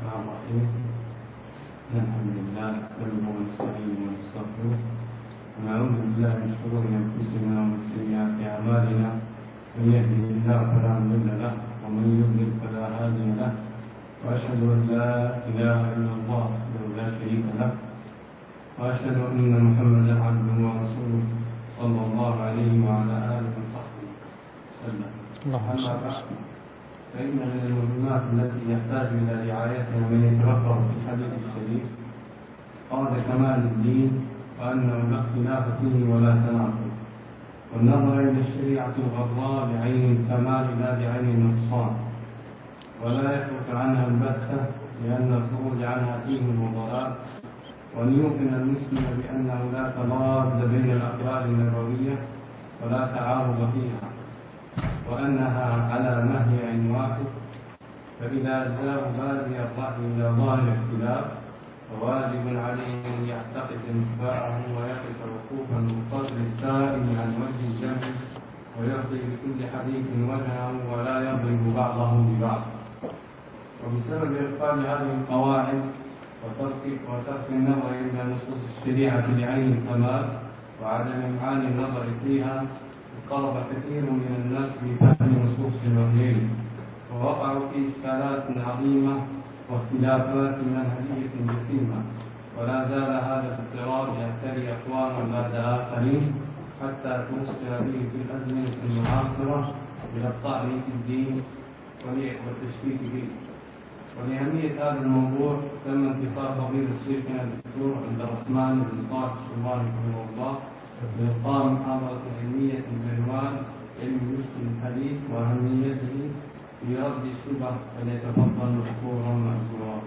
الرحمن الرحيم. الحمد لله نحمده ونستعينه ونستغفره ونعوذ بالله من شرور انفسنا ومن سيئات اعمالنا، من يهده الله فلا مضل له ومن يضلل فلا هادي له، واشهد ان لا اله الا الله وحده لا شريك له، واشهد ان محمدا عبده ورسوله صلى الله عليه وعلى اله وصحبه وسلم. اما بعد، فإن من المهمات التي يحتاج إلى رعايتها من يتفقه في الحديث الشريف قال كمال الدين، وأنه لا اختلاف فيه ولا تناقض، والنظر إلى الشريعة الغراء بعين الكمال لا بعين النقصان، ولا يترك عنها البتة لأن الخروج عنها فيه الضلال، وأن يوقن المسلم بأنه لا تضاد بين الأقوال النبوية ولا تعارض فيها، وأنها على مهيع واحد. فإذا أجزاه بادي الرأي إلى ظاهر اختلاف فواجب عليه أن يعتقد انتفاءه ويقف وقوفا من قدر السائل عن وجه الجمع، ويرضي بكل حديث وجهه ولا يضرب بعضه ببعض. وبسبب إبطال هذه القواعد وترك النظر إلى نصوص الشريعة بعين الكمال وعدم إمعان النظر فيها، اضطرب كثير من الناس بفهم نصوص الوحيين، ووقعوا في إشكالات عظيمة واختلافات منهجية جسيمة، ولا زال هذا الاضطراب يعتري أقواما بعد آخرين حتى توصل به في الأزمنة المعاصرة إلى الطعن في الدين والتشكيك به. ولأهمية هذا الموضوع تم انتخاب فضيلة شيخنا الدكتور عبد الرحمن بن صالح الشمالي رحمه الله بإقامة محاضرة علمية بعنوان علم مسلم الحديث وأهميته في رد الشبه، فليتفضل مشكورا مأجورا.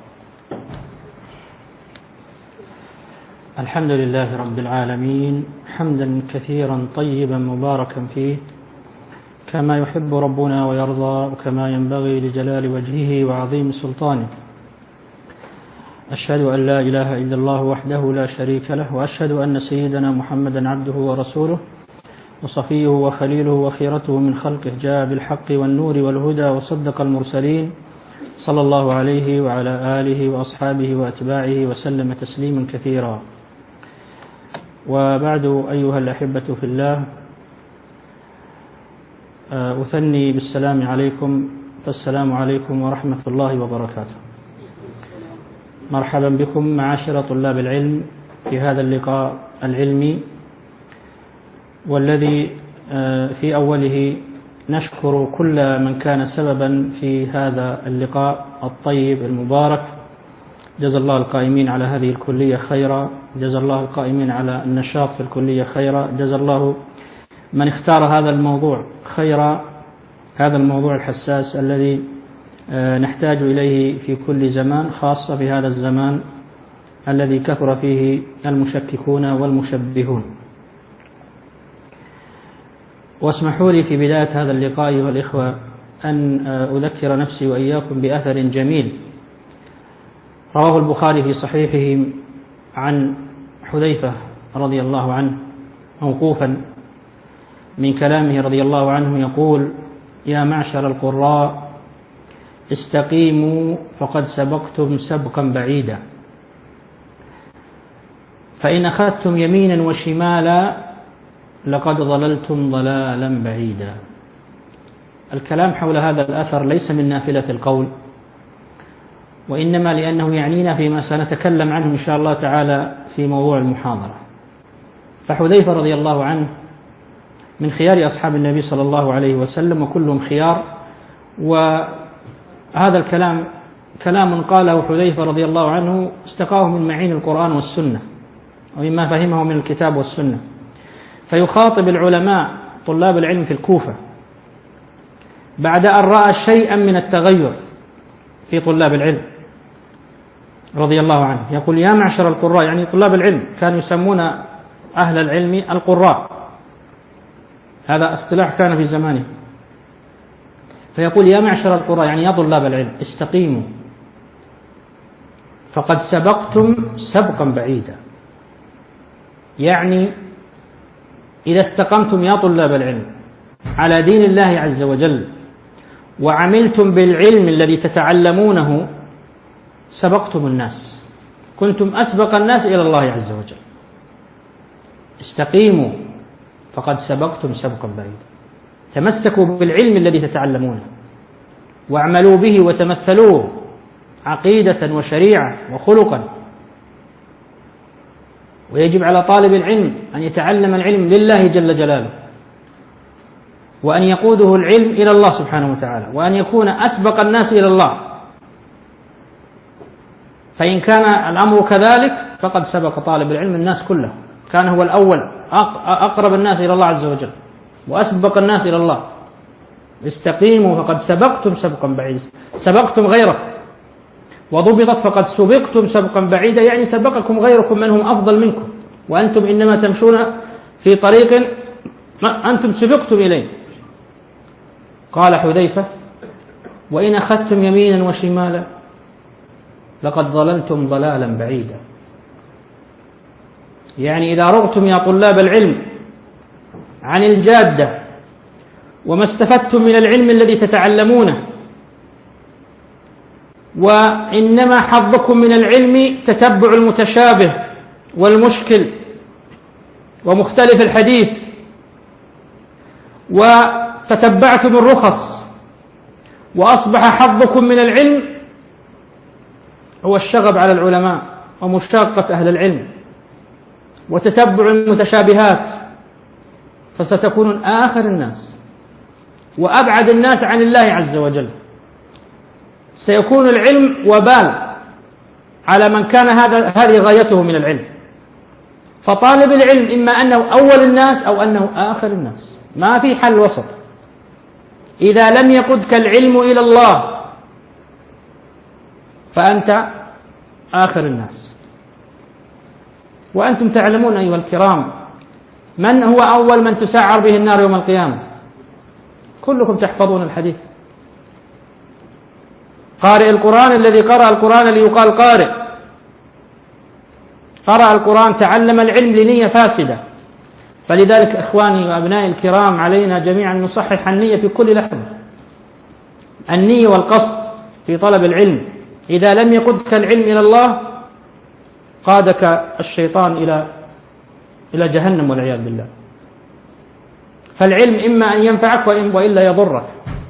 الحمد لله رب العالمين، حمدا كثيرا طيبا مباركا فيه كما يحب ربنا ويرضى، وكما ينبغي لجلال وجهه وعظيم سلطانه. أشهد أن لا إله إلا الله وحده لا شريك له، وأشهد أن سيدنا محمدا عبده ورسوله وصفيه وخليله وخيرته من خلقه، جاء بالحق والنور والهدى وصدق المرسلين، صلى الله عليه وعلى آله وأصحابه وأتباعه وسلم تسليما كثيرا. وبعد، أيها الأحبة في الله، أثني بالسلام عليكم، فالسلام عليكم ورحمة الله وبركاته. مرحبا بكم معاشر طلاب العلم في هذا اللقاء العلمي، والذي في أوله نشكر كل من كان سببا في هذا اللقاء الطيب المبارك. جزا الله القائمين على هذه الكلية خيرا، جزا الله القائمين على النشاط في الكلية خيرا، جزا الله من اختار هذا الموضوع خيرا، هذا الموضوع الحساس الذي نحتاج إليه في كل زمان، خاصة في هذا الزمان الذي كثر فيه المشككون والمشبهون. واسمحوا لي في بداية هذا اللقاء أيها الإخوة أن أذكر نفسي وإياكم بأثر جميل رواه البخاري في صحيحه عن حذيفة رضي الله عنه موقوفا من كلامه رضي الله عنه يقول: يا معشر القراء استقيموا فقد سبقتم سبقا بعيدا، فإن أخذتم يمينا وشمالا لقد ضللتم ضلالا بعيدا. الكلام حول هذا الأثر ليس من نافلة القول، وإنما لأنه يعنينا فيما سنتكلم عنه إن شاء الله تعالى في موضوع المحاضرة. فحذيفة رضي الله عنه من خيار أصحاب النبي صلى الله عليه وسلم، وكلهم خيار، وهذا الكلام كلام قاله حذيفة رضي الله عنه استقاه من معين القرآن والسنة ومما فهمه من الكتاب والسنة، فيخاطب العلماء طلاب العلم في الكوفة بعد أن رأى شيئا من التغير في طلاب العلم رضي الله عنه. يقول: يا معشر القراء، يعني طلاب العلم كانوا يسمون أهل العلم القراء، هذا اصطلاح كان في زمانه. فيقول: يا معشر القراء، يعني يا طلاب العلم، استقيموا فقد سبقتم سبقا بعيدا. يعني إذا استقمتم يا طلاب العلم على دين الله عز وجل وعملتم بالعلم الذي تتعلمونه سبقتم الناس، كنتم أسبق الناس إلى الله عز وجل. استقيموا فقد سبقتم سبقا بعيدا. تمسكوا بالعلم الذي تتعلمونه واعملوا به وتمثلوه عقيدة وشريعة وخلقا. ويجب على طالب العلم أن يتعلم العلم لله جل جلاله، وأن يقوده العلم إلى الله سبحانه وتعالى، وأن يكون أسبق الناس إلى الله. فإن كان الأمر كذلك فقد سبق طالب العلم الناس كله، كان هو الأول أقرب الناس إلى الله عز وجل وأسبق الناس إلى الله. استقيموا فقد سبقتم سبقا بعيدا، سبقتم غيره. وضبطت فقد سبقتم سبقا بعيدا، يعني سبقكم غيركم من هم أفضل منكم، وأنتم إنما تمشون في طريق أنتم سبقتم إليه. قال حذيفة: وإن أخذتم يمينا وشمالا لقد ضللتم ضلالا بعيدا. يعني إذا رغتم يا طلاب العلم عن الجادة وما استفدتم من العلم الذي تتعلمونه، وإنما حظكم من العلم تتبع المتشابه والمشكل ومختلف الحديث، وتتبعتم الرخص، وأصبح حظكم من العلم هو الشغب على العلماء ومشاقة أهل العلم وتتبع المتشابهات، فستكون آخر الناس وأبعد الناس عن الله عز وجل. سيكون العلم وبال على من كان هذه غايته من العلم. فطالب العلم إما أنه أول الناس أو أنه آخر الناس، ما في حل وسط. إذا لم يقدك العلم إلى الله فأنت آخر الناس. وأنتم تعلمون أيها الكرام من هو أول من تسعر به النار يوم القيامة؟ كلكم تحفظون الحديث. قارئ القرآن الذي قرأ القرآن ليقال قارئ، قرأ القرآن تعلم العلم لنية فاسدة. فلذلك إخواني وأبنائي الكرام علينا جميعا نصحح النية في كل لحظة، النية والقصد في طلب العلم. إذا لم يقدك العلم إلى الله قادك الشيطان إلى جهنم والعياذ بالله. فالعلم إما أن ينفعك وإلا يضرك.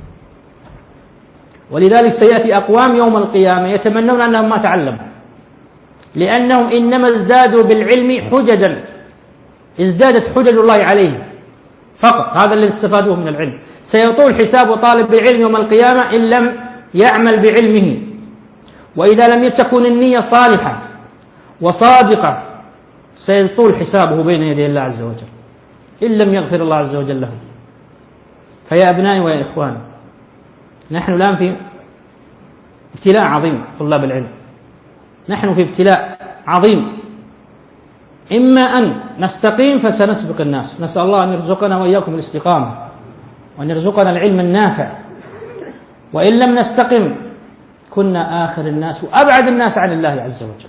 ولذلك سيأتي أقوام يوم القيامة يتمنون أنهم ما تعلموا، لأنهم إنما ازدادوا بالعلم حججا، ازدادت حجج الله عليه فقط. هذا الذي استفادوه من العلم. سيطول حساب طالب العلم يوم القيامة إن لم يعمل بعلمه. وإذا لم تكن النية صالحة وصادقة سيطول حسابه بين يدي الله عز وجل إن لم يغفر الله عز وجل له. فيا أبنائي ويا إخواني، نحن الآن في ابتلاء عظيم طلاب العلم، نحن في ابتلاء عظيم. إما أن نستقيم فسنسبق الناس، نسأل الله أن يرزقنا وإياكم الاستقامة وأن يرزقنا العلم النافع. وإن لم نستقم كنا آخر الناس وأبعد الناس عن الله عز وجل،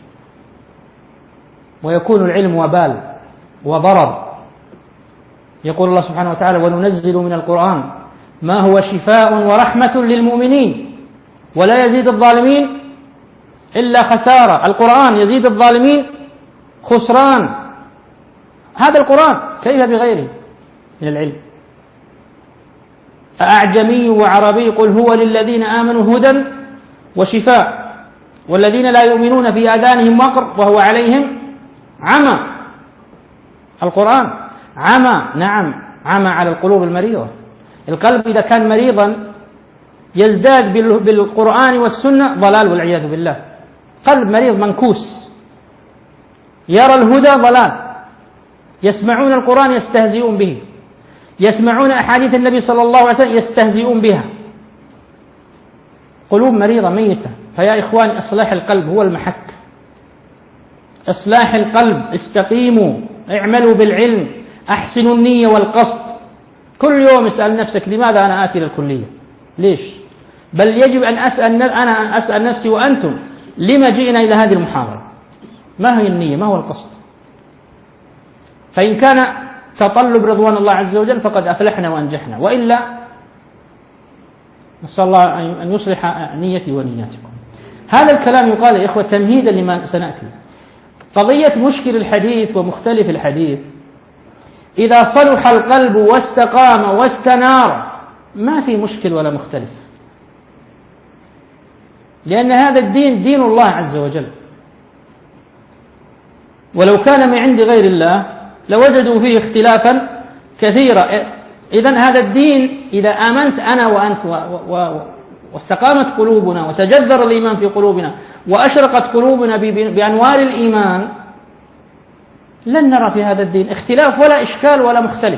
ويكون العلم وبال وضرر. يقول الله سبحانه وتعالى: وننزل من القرآن ما هو شفاء ورحمة للمؤمنين ولا يزيد الظالمين إلا خسارة. القرآن يزيد الظالمين خسران. هذا القرآن كيف بغيره من العلم؟ أعجمي وعربي قل هو للذين آمنوا هدى وشفاء والذين لا يؤمنون في آذانهم وقر وهو عليهم عمى. القرآن عمى، نعم، عمى على القلوب المريضة. القلب إذا كان مريضا يزداد بالقرآن والسنة ضلال والعياذ بالله. قلب مريض منكوس يرى الهدى ضلال، يسمعون القرآن يستهزئون به، يسمعون أحاديث النبي صلى الله عليه وسلم يستهزئون بها. قلوب مريضة ميتة. فيا إخواني إصلاح القلب هو المحك. إصلاح القلب، استقيموا، اعملوا بالعلم، أحسنوا النية والقصد. كل يوم اسأل نفسك: لماذا أنا آتي للكلية؟ ليش؟ بل يجب أن أنا أسأل نفسي وأنتم: لما جئنا إلى هذه المحاضرة؟ ما هي النية؟ ما هو القصد؟ فإن كان تطلب رضوان الله عز وجل فقد أفلحنا وأنجحنا، وإلا نسأل الله أن يصلح نيتي ونياتكم. هذا الكلام يقال يا إخوة تمهيدا لما سنأتي. قضية مشكل الحديث ومختلف الحديث إذا صلح القلب واستقام واستنار ما في مشكل ولا مختلف، لأن هذا الدين دين الله عز وجل، ولو كان من عند غير الله لوجدوا فيه اختلافا كثيرا. إذن هذا الدين إذا آمنت أنا وأنت واستقامت قلوبنا وتجذر الإيمان في قلوبنا وأشرقت قلوبنا بأنوار الإيمان لن نرى في هذا الدين اختلاف ولا إشكال ولا مختلف.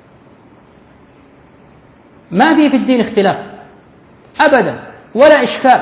ما في الدين اختلاف أبدا ولا إشكال،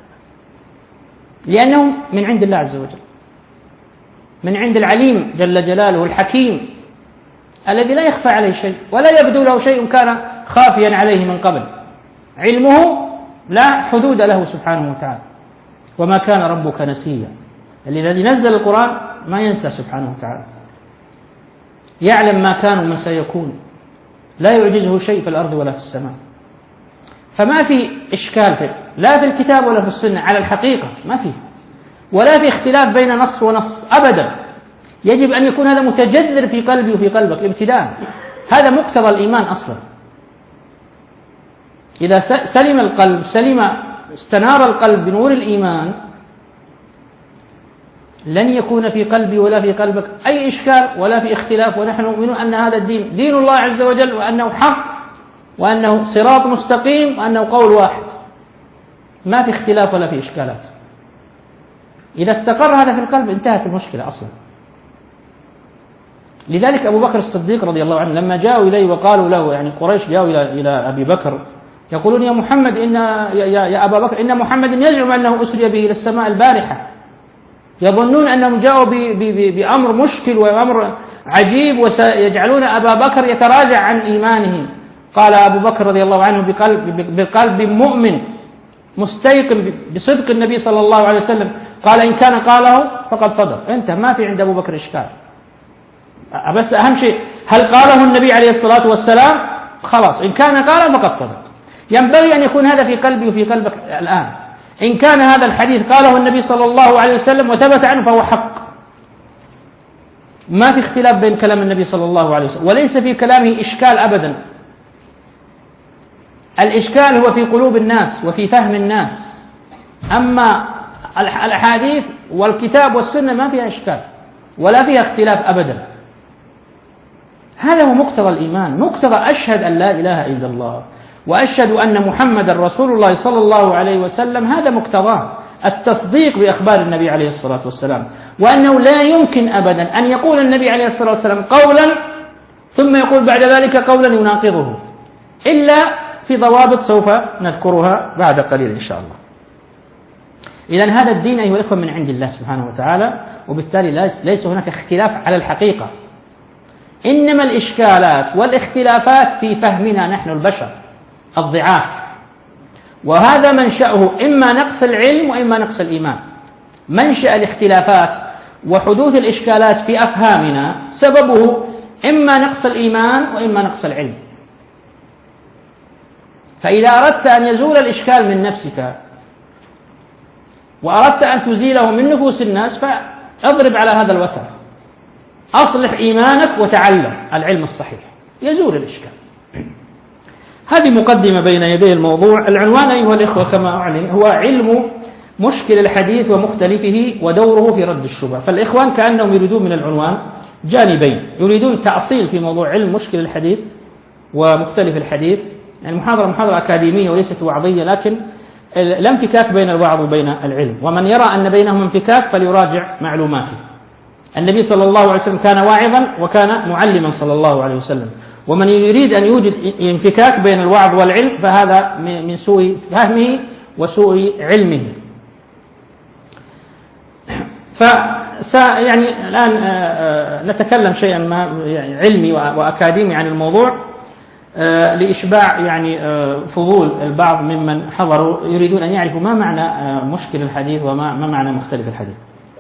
لأنه من عند الله عز وجل، من عند العليم جل جلاله الحكيم الذي لا يخفى عليه شيء ولا يبدو له شيء كان خافيا عليه من قبل، علمه لا حدود له سبحانه وتعالى. وما كان ربك نسيا، الذي نزل القرآن ما ينسى سبحانه وتعالى، يعلم ما كان وما سيكون، لا يعجزه شيء في الأرض ولا في السماء. فما في إشكال لا في الكتاب ولا في السنة على الحقيقة، ما فيه، ولا في اختلاف بين نص ونص أبدا. يجب أن يكون هذا متجذر في قلبي وفي قلبك ابتداء، هذا مقتضى الإيمان أصلا. إذا سلم القلب استنار القلب بنور الإيمان لن يكون في قلبي ولا في قلبك أي إشكال ولا في اختلاف، ونحن نؤمن أن هذا الدين دين الله عز وجل، وأنه حق، وأنه صراط مستقيم، وأنه قول واحد، ما في اختلاف ولا في إشكالات. إذا استقر هذا في القلب انتهت المشكلة أصلا. لذلك أبو بكر الصديق رضي الله عنه لما جاءوا إليه وقالوا له، يعني قريش جاءوا إلى أبي بكر يقولون يا محمد يا أبا بكر إن محمد يزعم أنه أسري به إلى السماء البارحة، يظنون أنهم جاءوا بأمر مشكل وأمر عجيب وسيجعلون أبا بكر يتراجع عن إيمانه. قال أبو بكر رضي الله عنه بقلب مؤمن مستيقن بصدق النبي صلى الله عليه وسلم، قال إن كان قاله فقد صدق. انت ما في عند أبو بكر إشكال، بس أهم شيء هل قاله النبي عليه الصلاة والسلام؟ خلاص إن كان قاله فقد صدق. ينبغي أن يكون هذا في قلبي وفي قلبك الآن. إن كان هذا الحديث قاله النبي صلى الله عليه وسلم وثبت عنه فهو حق، ما في اختلاف بين كلام النبي صلى الله عليه وسلم، وليس في كلامه إشكال أبدا. الإشكال هو في قلوب الناس وفي فهم الناس، أما الأحاديث والكتاب والسنة ما فيها إشكال ولا فيها اختلاف أبدا. هذا هو مقتضى الإيمان، مقتضى أشهد أن لا إله إلا الله وأشهد أن محمد رسول الله صلى الله عليه وسلم. هذا مقتضاه التصديق بأخبار النبي عليه الصلاة والسلام، وأنه لا يمكن أبدا أن يقول النبي عليه الصلاة والسلام قولا ثم يقول بعد ذلك قولا يناقضه، إلا في ضوابط سوف نذكرها بعد قليل إن شاء الله. إذن هذا الدين أيها الإخوة من عند الله سبحانه وتعالى، وبالتالي ليس هناك اختلاف على الحقيقة، إنما الإشكالات والاختلافات في فهمنا نحن البشر الضعاف، وهذا منشأه إما نقص العلم وإما نقص الإيمان. منشأ الاختلافات وحدوث الإشكالات في أفهامنا سببه إما نقص الإيمان وإما نقص العلم. فإذا أردت أن يزول الإشكال من نفسك وأردت أن تزيله من نفوس الناس فاضرب على هذا الوتر، أصلح إيمانك وتعلم العلم الصحيح يزول الإشكال. هذه مقدمة بين يدي الموضوع. العنوان أيها الإخوة كما أعلن هو علم مشكل الحديث ومختلفه ودوره في رد الشبهة. فالإخوان كأنهم يريدون من العنوان جانبين، يريدون تأصيل في موضوع علم مشكل الحديث ومختلف الحديث، يعني محاضرة أكاديمية وليست وعظية، لكن لا انفكاك بين الوعظ وبين العلم، ومن يرى أن بينهما انفكاك فليراجع معلوماته. النبي صلى الله عليه وسلم كان واعظا وكان معلما صلى الله عليه وسلم، ومن يريد أن يوجد انفكاك بين الوعظ والعلم فهذا من سوء فهمه وسوء علمه. يعني الآن نتكلم شيئا ما يعني علمي وأكاديمي عن الموضوع لإشباع يعني فضول البعض ممن حضروا يريدون أن يعرفوا ما معنى مشكل الحديث وما معنى مختلف الحديث.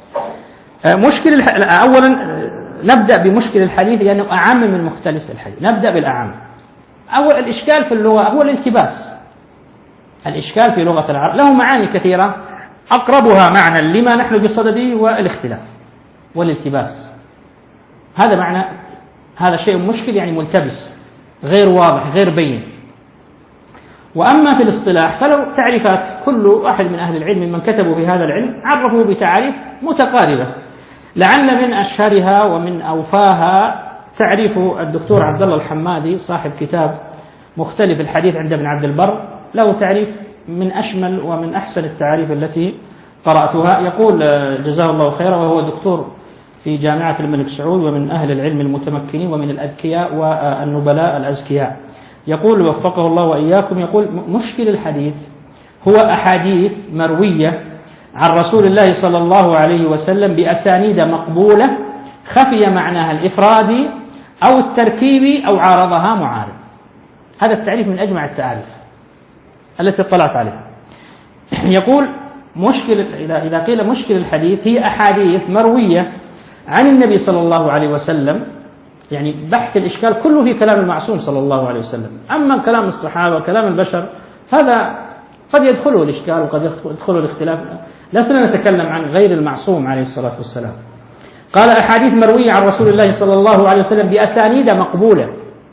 أولا نبدأ بمشكل الحديث لأنه أعم من مختلف الحديث. نبدأ بالأعم. أول الإشكال في اللغة هو الالتباس. الإشكال في لغة العرب له معاني كثيرة، أقربها معنى لما نحن بصدده والاختلاف والالتباس. هذا معنى، هذا شيء مشكل يعني ملتبس غير واضح غير بين. وأما في الاصطلاح فلو تعريفات كل واحد من أهل العلم من كتبوا في هذا العلم عرفوا بتعاريف متقاربة، لعل من أشهرها ومن أوفاها تعريف الدكتور عبد الله الحمادي صاحب كتاب مختلف الحديث عند ابن عبد البر، له تعريف من أشمل ومن أحسن التعاريف التي قرأتها. يقول جزاه الله خيرا، وهو دكتور في جامعة الملك سعود ومن أهل العلم المتمكنين ومن الأذكياء والنبلاء الأزكياء، يقول وفقه الله وإياكم، يقول مشكل الحديث هو أحاديث مروية عن رسول الله صلى الله عليه وسلم بأسانيد مقبولة خفي معناها الإفرادي أو التركيبي أو عارضها معارض. هذا التعريف من أجمع التعاريف التي اطلعت عليها. يقول مشكل، إذا قيل مشكل الحديث هي أحاديث مروية عن النبي صلى الله عليه وسلم، يعني بحث الإشكال كله في كلام المعصوم صلى الله عليه وسلم. أما كلام الصحابة وكلام البشر هذا قد يدخله الإشكال وقد يدخله الاختلاف، لسنا نتكلم عن غير المعصوم عليه الصلاة والسلام. قال أحاديث مروية عن رسول الله صلى الله عليه وسلم بأسانيد مقبولة.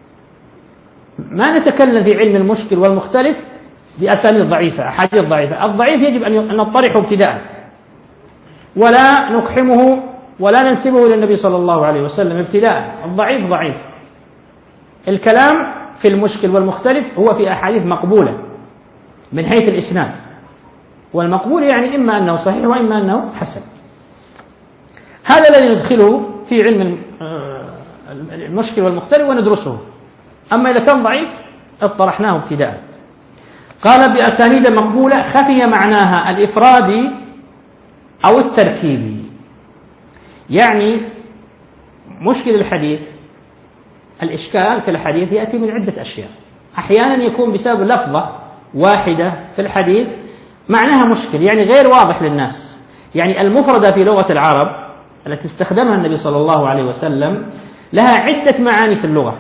ما نتكلم في علم المشكل والمختلف بأسانيد ضعيفة، أحاديث ضعيفة. الضعيف يجب أن نطرحه ابتداء ولا نقحمه ولا ننسبه للنبي صلى الله عليه وسلم ابتداء. الضعيف ضعيف. الكلام في المشكل والمختلف هو في أحاديث مقبولة من حيث الإسناد، والمقبول يعني إما أنه صحيح وإما أنه حسن. هذا الذي ندخله في علم المشكل والمختلف وندرسه. أما إذا كان ضعيف اطرحناه ابتداء. قال بأسانيد مقبولة خفي معناها الإفرادي أو التركيبي. يعني مشكل الحديث، الإشكال في الحديث يأتي من عدة أشياء. أحيانا يكون بسبب لفظة واحدة في الحديث معناها مشكل، يعني غير واضح للناس. يعني المفردة في لغة العرب التي استخدمها النبي صلى الله عليه وسلم لها عدة معاني في اللغة،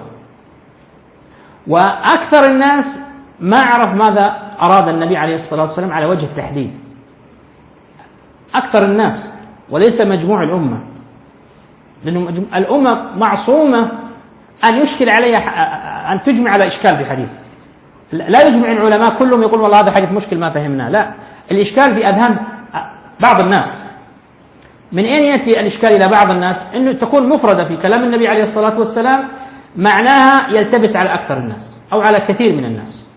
وأكثر الناس ما عرف ماذا أراد النبي عليه الصلاة والسلام على وجه التحديد. أكثر الناس وليس مجموع الأمة، لأن الأمة معصومة أن يشكل عليها، أن تجمع على إشكال في حديث. لا يجمع العلماء كلهم يقول والله هذا حديث مشكل ما فهمناه، لا، الإشكال في أذهان بعض الناس. من أين يأتي الإشكال إلى بعض الناس؟ أنه تكون مفردة في كلام النبي عليه الصلاة والسلام معناها يلتبس على أكثر الناس أو على كثير من الناس.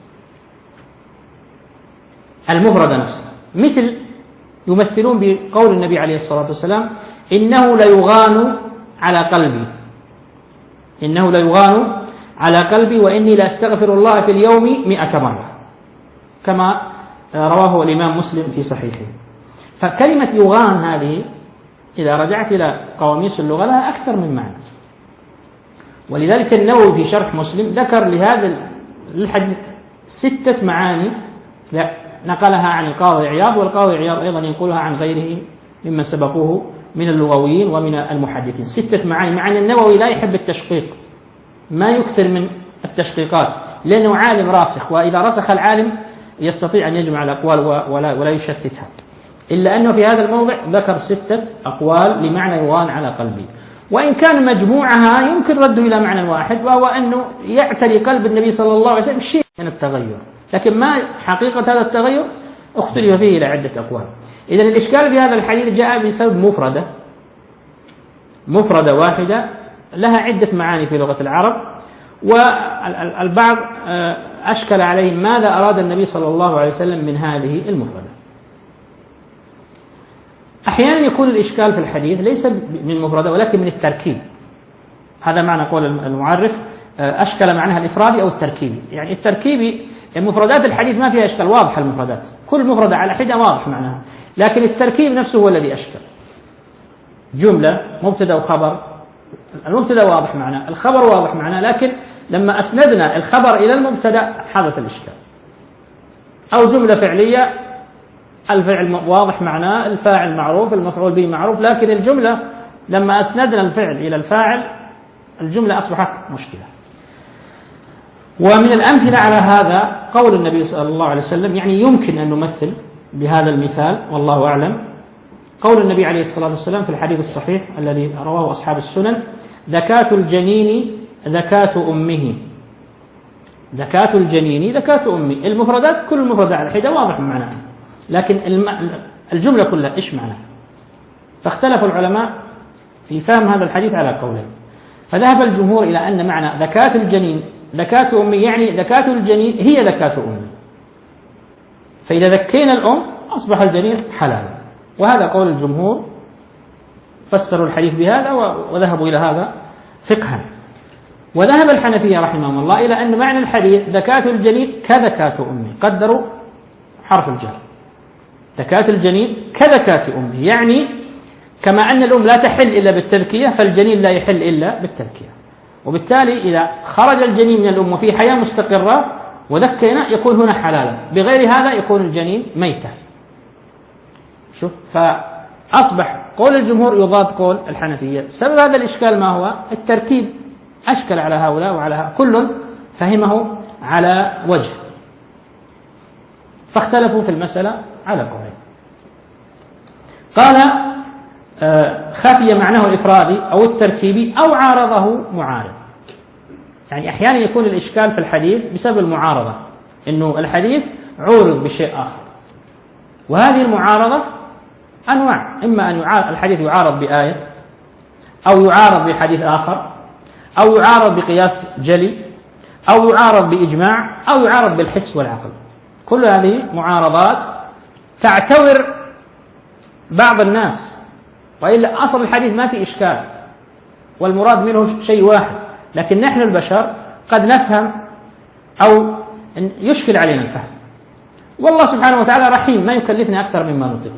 المفردة نفسها، مثل يمثلون بقول النبي عليه الصلاة والسلام إنه ليغان على قلبي، إنه ليغان على قلبي وإني لأستغفر الله في اليوم 100 مرة، كما رواه الإمام مسلم في صحيحه. فكلمة يغان هذه إذا رجعت إلى قواميس اللغة لها أكثر من معنى، ولذلك النووي في شرح مسلم ذكر لهذا الحديث 6 معاني نقلها عن القاضي عياض، والقاضي عياض أيضا ينقلها عن غيره ممن سبقوه من اللغويين ومن المحدثين. 6 معاني، مع أن النووي لا يحب التشقيق، ما يكثر من التشقيقات لأنه عالم راسخ، وإذا رسخ العالم يستطيع أن يجمع الأقوال ولا يشتتها، إلا أنه في هذا الموضع ذكر 6 أقوال لمعنى يغان على قلبي، وإن كان مجموعها يمكن رده إلى معنى واحد، وهو أنه يعتري قلب النبي صلى الله عليه وسلم شيء من التغير، لكن ما حقيقة هذا التغير اختلف فيه إلى عدة أقوال. إذن الإشكال في هذا الحديث جاء بسبب مفردة واحدة لها عدة معاني في لغة العرب، والبعض أشكل عليه ماذا أراد النبي صلى الله عليه وسلم من هذه المفردة. أحيانا يكون الإشكال في الحديث ليس من المفردة ولكن من التركيب. هذا معنى قول المعرف أشكل معناها الإفرادي أو التركيبي. يعني التركيبي المفردات الحديث ما فيها إشكال، واضحة المفردات، كل مفردة على حدة واضح معناها، لكن التركيب نفسه هو الذي أشكل. جملة مبتدأ وخبر، المبتدأ واضح معناه، الخبر واضح معناه، لكن لما أسندنا الخبر إلى المبتدأ حدث الإشكال. أو جملة فعلية، الفعل واضح معناه، الفاعل معروف، المفعول به معروف، لكن الجملة لما أسندنا الفعل إلى الفاعل الجملة أصبحت مشكلة. ومن الأمثلة على هذا قول النبي صلى الله عليه وسلم، يعني يمكن أن نمثل بهذا المثال والله أعلم. قول النبي عليه الصلاة والسلام في الحديث الصحيح الذي رواه أصحاب السنن: زكاة الجنين زكاة أمه. زكاة الجنين زكاة أمه. المفردات، كل المفردات على حدة واضح معناها، لكن الجملة كلها إيش معناها؟ فاختلف العلماء في فهم هذا الحديث على قولين. فذهب الجمهور إلى أن معنى زكاة الجنين زكاة أمه يعني زكاة الجنين هي زكاة أمه، فإذا ذكينا الأم أصبح الجنين حلالا، وهذا قول الجمهور. فسروا الحديث بهذا وذهبوا إلى هذا فقها. وذهب الحنفية رحمهم الله إلى أن معنى الحديث زكاة الجنين كزكاة أمه، قدروا حرف الجر، زكاة الجنين كزكاة أمه، يعني كما أن الأم لا تحل إلا بالتذكية فالجنين لا يحل إلا بالتذكية، وبالتالي إذا خرج الجنين من الأم وفي حياة مستقرة وذكينا يكون هنا حلالا، بغير هذا يكون الجنين ميتا. شوف، فأصبح قول الجمهور يضاد قول الحنفية. سبب هذا الإشكال ما هو؟ التركيب أشكل على هؤلاء وعلى هؤلاء، كل فهمه على وجه، فاختلفوا في المسألة على قولين. قال خفي معناه الإفرادي أو التركيبي أو عارضه معارض. يعني أحيانا يكون الإشكال في الحديث بسبب المعارضة، إنه الحديث عورض بشيء آخر، وهذه المعارضة أنواع: إما أن الحديث يعارض بآية، أو يعارض بحديث آخر، أو يعارض بقياس جلي، أو يعارض بإجماع، أو يعارض بالحس والعقل. كل هذه معارضات تعتور بعض الناس، وإلا أصل الحديث ما في إشكال والمراد منه شيء واحد، لكن نحن البشر قد نفهم أو يشكل علينا الفهم، والله سبحانه وتعالى رحيم ما يكلفنا أكثر مما نطيق.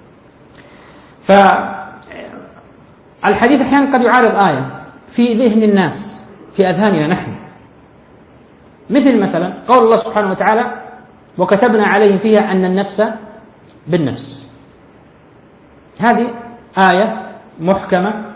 فالحديث أحيانا قد يعارض آية في ذهن الناس، في أذهاننا نحن، مثل مثلا قول الله سبحانه وتعالى: وكتبنا عليهم فيها أن النفس بالنفس. هذه آية محكمة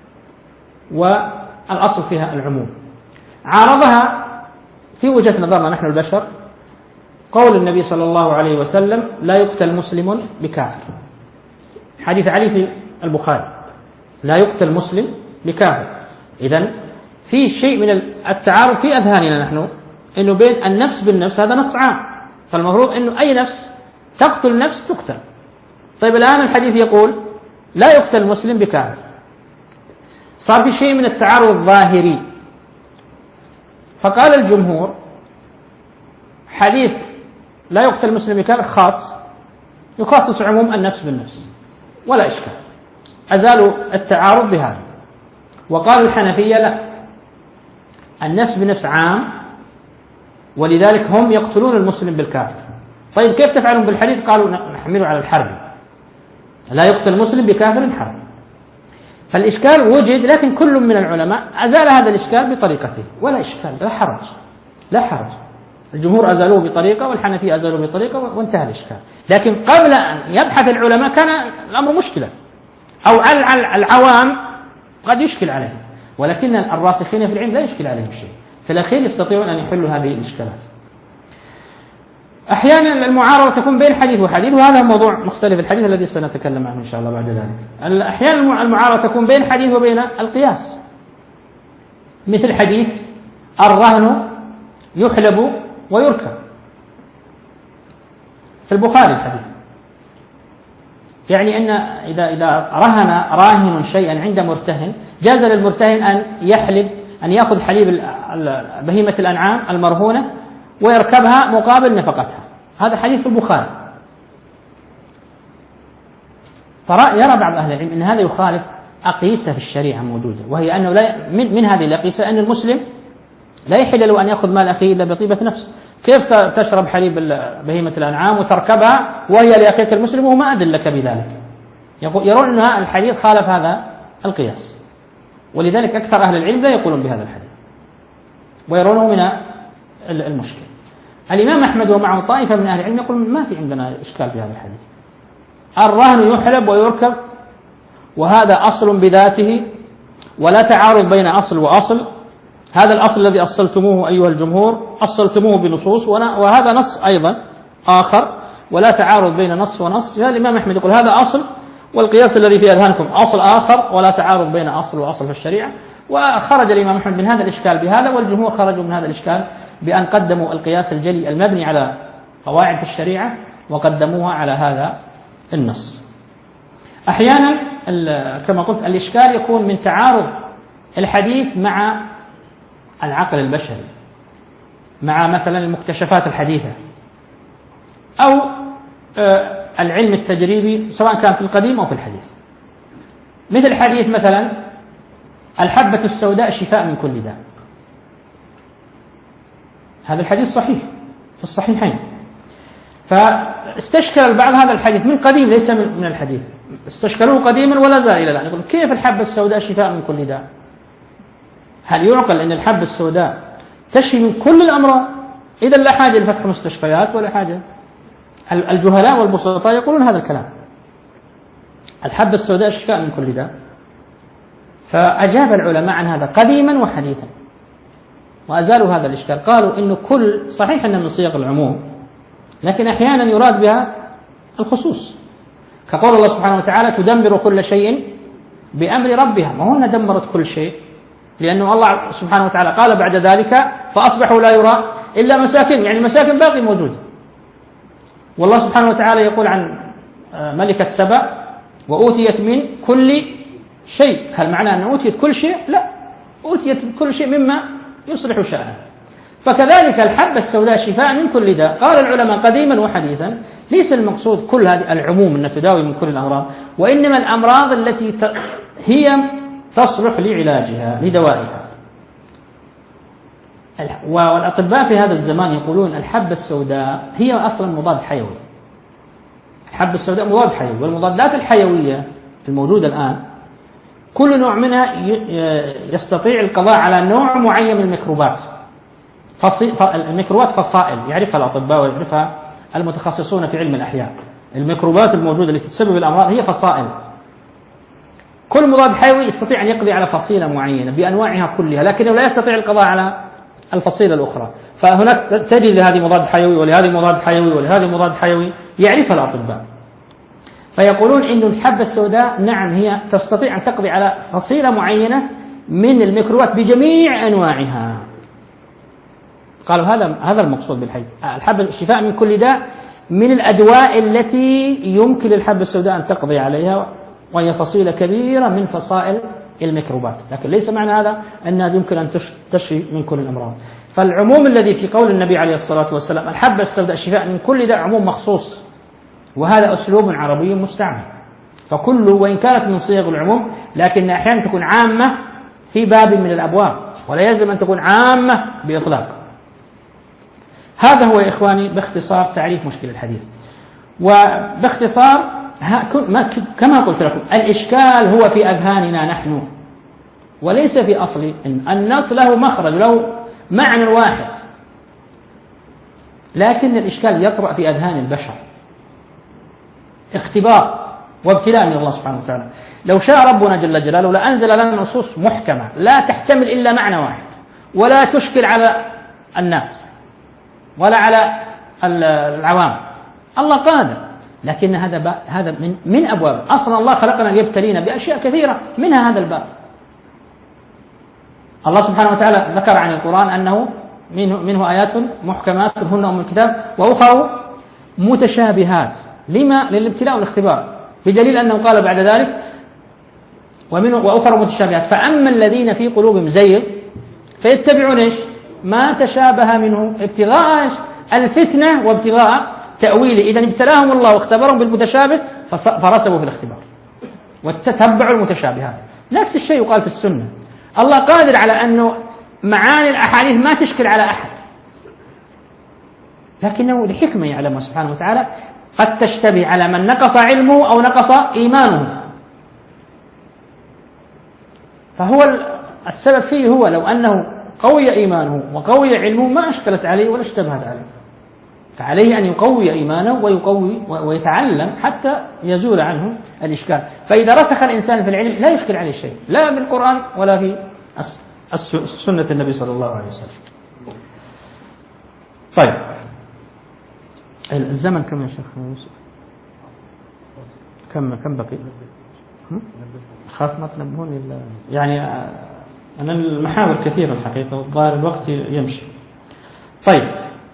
والأصل فيها العموم. عارضها في وجهة نظرنا نحن البشر قول النبي صلى الله عليه وسلم: لا يقتل مسلم بكافر. حديث علي في البخاري: لا يقتل مسلم بكافر. إذن في شيء من التعارض في أذهاننا نحن، إنه بين النفس بالنفس هذا نص عام، فالمفروض إنه أي نفس تقتل نفس تقتل. طيب الآن الحديث يقول لا يقتل مسلم بكافر، صار في شيء من التعارض الظاهري. فقال الجمهور: حديث لا يقتل مسلم بكافر خاص، يخصص عموم النفس بالنفس ولا إشكال، أزالوا التعارض بهذا. وقال الحنفية: لا، النفس بالنفس عام، ولذلك هم يقتلون المسلم بالكافر. طيب كيف تفعلون بالحديث؟ قالوا: نحمله على الحرب، لا يقتل مسلم بكافر حرب. فالإشكال وجد، لكن كل من العلماء أزال هذا الإشكال بطريقته، ولا إشكال، لا حرج، لا حرج. الجمهور أزالوه بطريقة والحنفية أزالوه بطريقة وانتهى الإشكال. لكن قبل أن يبحث العلماء كان الأمر مشكلة، أو العوام قد يشكل عليهم، ولكن الراسخين في العلم لا يشكل عليهم شيء، في الأخير يستطيعون أن يحلوا هذه الإشكالات. أحيانا المعارضة تكون بين حديث وحديث، وهذا موضوع مختلف الحديث الذي سنتكلم عنه إن شاء الله بعد ذلك. أحيانا المعارضة تكون بين حديث وبين القياس، مثل حديث الرهن يحلب ويركب في البخاري الحديث، يعني أن إذا رهن راهن شيئا عند مرتهن جاز للمرتهن أن يحلب، أن يأخذ حليب بهيمة الأنعام المرهونة ويركبها مقابل نفقتها. هذا حديث في البخاري. يرى بعض أهل العلم أن هذا يخالف أقيسة في الشريعة موجودة، وهي أنه من هذه الأقيسة أن المسلم لا يحل له أن يأخذ مال أخيه إلا بطيبة نفس. كيف تشرب حليب بهيمة الأنعام وتركبها وهي لأخيك المسلم وما أذن لك بذلك؟ يرون أن الحديث خالف هذا القياس، ولذلك أكثر أهل العلم لا يقولون بهذا الحديث ويرونه من المشكل. الإمام أحمد ومعه طائفة من أهل العلم يقولون ما في عندنا إشكال في هذا الحديث، الرهن يحلب ويركب، وهذا أصل بذاته ولا تعارض بين أصل وأصل. هذا الأصل الذي أصلتموه أيها الجمهور أصلتموه بنصوص، وهذا نص أيضا آخر ولا تعارض بين نص ونص. الإمام أحمد يقول هذا أصل، والقياس الذي في أذهانكم أصل آخر، ولا تعارض بين أصل وأصل في الشريعة. وخرج الإمام أحمد من هذا الإشكال بهذا، والجمهور خرجوا من هذا الإشكال بأن قدموا القياس الجلي المبني على قواعد الشريعة وقدموها على هذا النص. أحيانا كما قلت الإشكال يكون من تعارض الحديث مع العقل البشري، مع مثلا المكتشفات الحديثة، أو العلم التجريبي سواء كان في القديم أو في الحديث. مثل حديث مثلا الحبة السوداء شفاء من كل داء، هذا الحديث صحيح في الصحيحين، فاستشكل البعض هذا الحديث من قديم ليس من الحديث، استشكلوه قديما ولا زال إلى الآن، يقول كيف الحبة السوداء شفاء من كل داء؟ هل يعقل أن الحبة السوداء تشفي من كل الأمراض؟ إذا لا حاجة لفتح مستشفيات ولا حاجة. الجهلاء والبسطاء يقولون هذا الكلام، الحبة السوداء شفاء من كل داء. فأجاب العلماء عن هذا قديما وحديثا وأزالوا هذا الإشكال. قالوا إنه كل صحيح أنه من صيغ العموم، لكن أحيانا يراد بها الخصوص، كقول الله سبحانه وتعالى تدمر كل شيء بأمر ربها. ما هنا دمرت كل شيء، لأنه الله سبحانه وتعالى قال بعد ذلك فأصبحوا لا يرى إلا مساكن، يعني المساكن باقي موجودة. والله سبحانه وتعالى يقول عن ملكة سبأ وأوتيت من كل شيء. هل معنى أن أوتيت كل شيء؟ لا، أوتيت كل شيء مما يصلح شأنها. فكذلك الحبة السوداء شفاء من كل داء. قال العلماء قديما وحديثا ليس المقصود كل هذه العموم أن تداوي من كل الأمراض، وإنما الأمراض التي هي تصلح لعلاجها لدوائها. والأطباء في هذا الزمان يقولون الحبة السوداء هي أصلا مضاد حيوي. الحبة السوداء مضاد حيوي، والمضادات الحيوية الموجودة الآن كل نوع منها يستطيع القضاء على نوع معين من الميكروبات. الميكروبات فصائل يعرفها الأطباء ويعرفها المتخصصون في علم الأحياء. الميكروبات الموجودة التي تسبب الأمراض هي فصائل. كل مضاد حيوي يستطيع أن يقضي على فصيلة معينة بأنواعها كلها، لكنه لا يستطيع القضاء على الفصيلة الأخرى. فهناك تجد لهذه مضاد حيوي ولهذه مضاد حيوي ولهذه مضاد حيوي يعرفها الأطباء. فيقولون إن الحبة السوداء نعم هي تستطيع أن تقضي على فصيلة معينة من الميكروبات بجميع أنواعها. قالوا هذا المقصود بالحي. الحبة الشفاء من كل داء من الأدواء التي يمكن للحبة السوداء أن تقضي عليها، وهي فصيلة كبيرة من فصائل الميكروبات، لكن ليس معنى هذا أنها يمكن أن تشفي من كل الأمراض. فالعموم الذي في قول النبي عليه الصلاة والسلام الحبة السوداء شفاء من كل داء عموم مخصوص، وهذا أسلوب عربي مستعمل. فكله وإن كانت من صيغ العموم لكن أحيانا تكون عامة في باب من الأبواب، ولا يلزم أن تكون عامة بإطلاق. هذا هو يا إخواني باختصار تعريف مشكل الحديث. وباختصار كما قلت لكم الإشكال هو في أذهاننا نحن وليس في أصل النص. له مخرج له معنى واحد، لكن الإشكال يطرأ في أذهان البشر اختبار وابتلاء من الله سبحانه وتعالى. لو شاء ربنا جل جلاله لأنزل لنا نصوص محكمة لا تحتمل إلا معنى واحد ولا تشكل على الناس ولا على العوام. الله قادر، لكن هذا من أبواب. أصلا الله خلقنا ليبتلينا بأشياء كثيرة منها هذا الباب. الله سبحانه وتعالى ذكر عن القرآن أنه منه آيات محكمات هن أم الكتاب وأخر متشابهات. لما؟ للابتلاء والاختبار، بدليل أنه قال بعد ذلك وأخر متشابهات. فأما الذين في قلوبهم زيغ فيتبعون إيش؟ ما تشابه منه ابتغاء الفتنة وابتغاء تأويله. إذن ابتلاهم الله واختبرهم بالمتشابه فرسبوا في الاختبار وتتبعوا المتشابهات. نفس الشيء يقال في السنة. الله قادر على أنه معاني الأحاديث ما تشكل على أحد، لكنه لحكمة يعلمها سبحانه وتعالى قد تشتبه على من نقص علمه أو نقص إيمانه. فهو السبب فيه هو لو أنه قوي إيمانه وقوي علمه ما أشكلت عليه ولا اشتبهت عليه. فعليه أن يقوي إيمانه ويقوي ويتعلم حتى يزول عنه الإشكال. فإذا رسخ الإنسان في العلم لا يشكل عليه شيء، لا بالقرآن ولا في سنة النبي صلى الله عليه وسلم. طيب، الزمن كم يا شيخ يوسف؟ كم بقي؟ خاف ما تنبهوني يعني أنا المحاور كثيرة الحقيقة والظاهر الوقت يمشي. طيب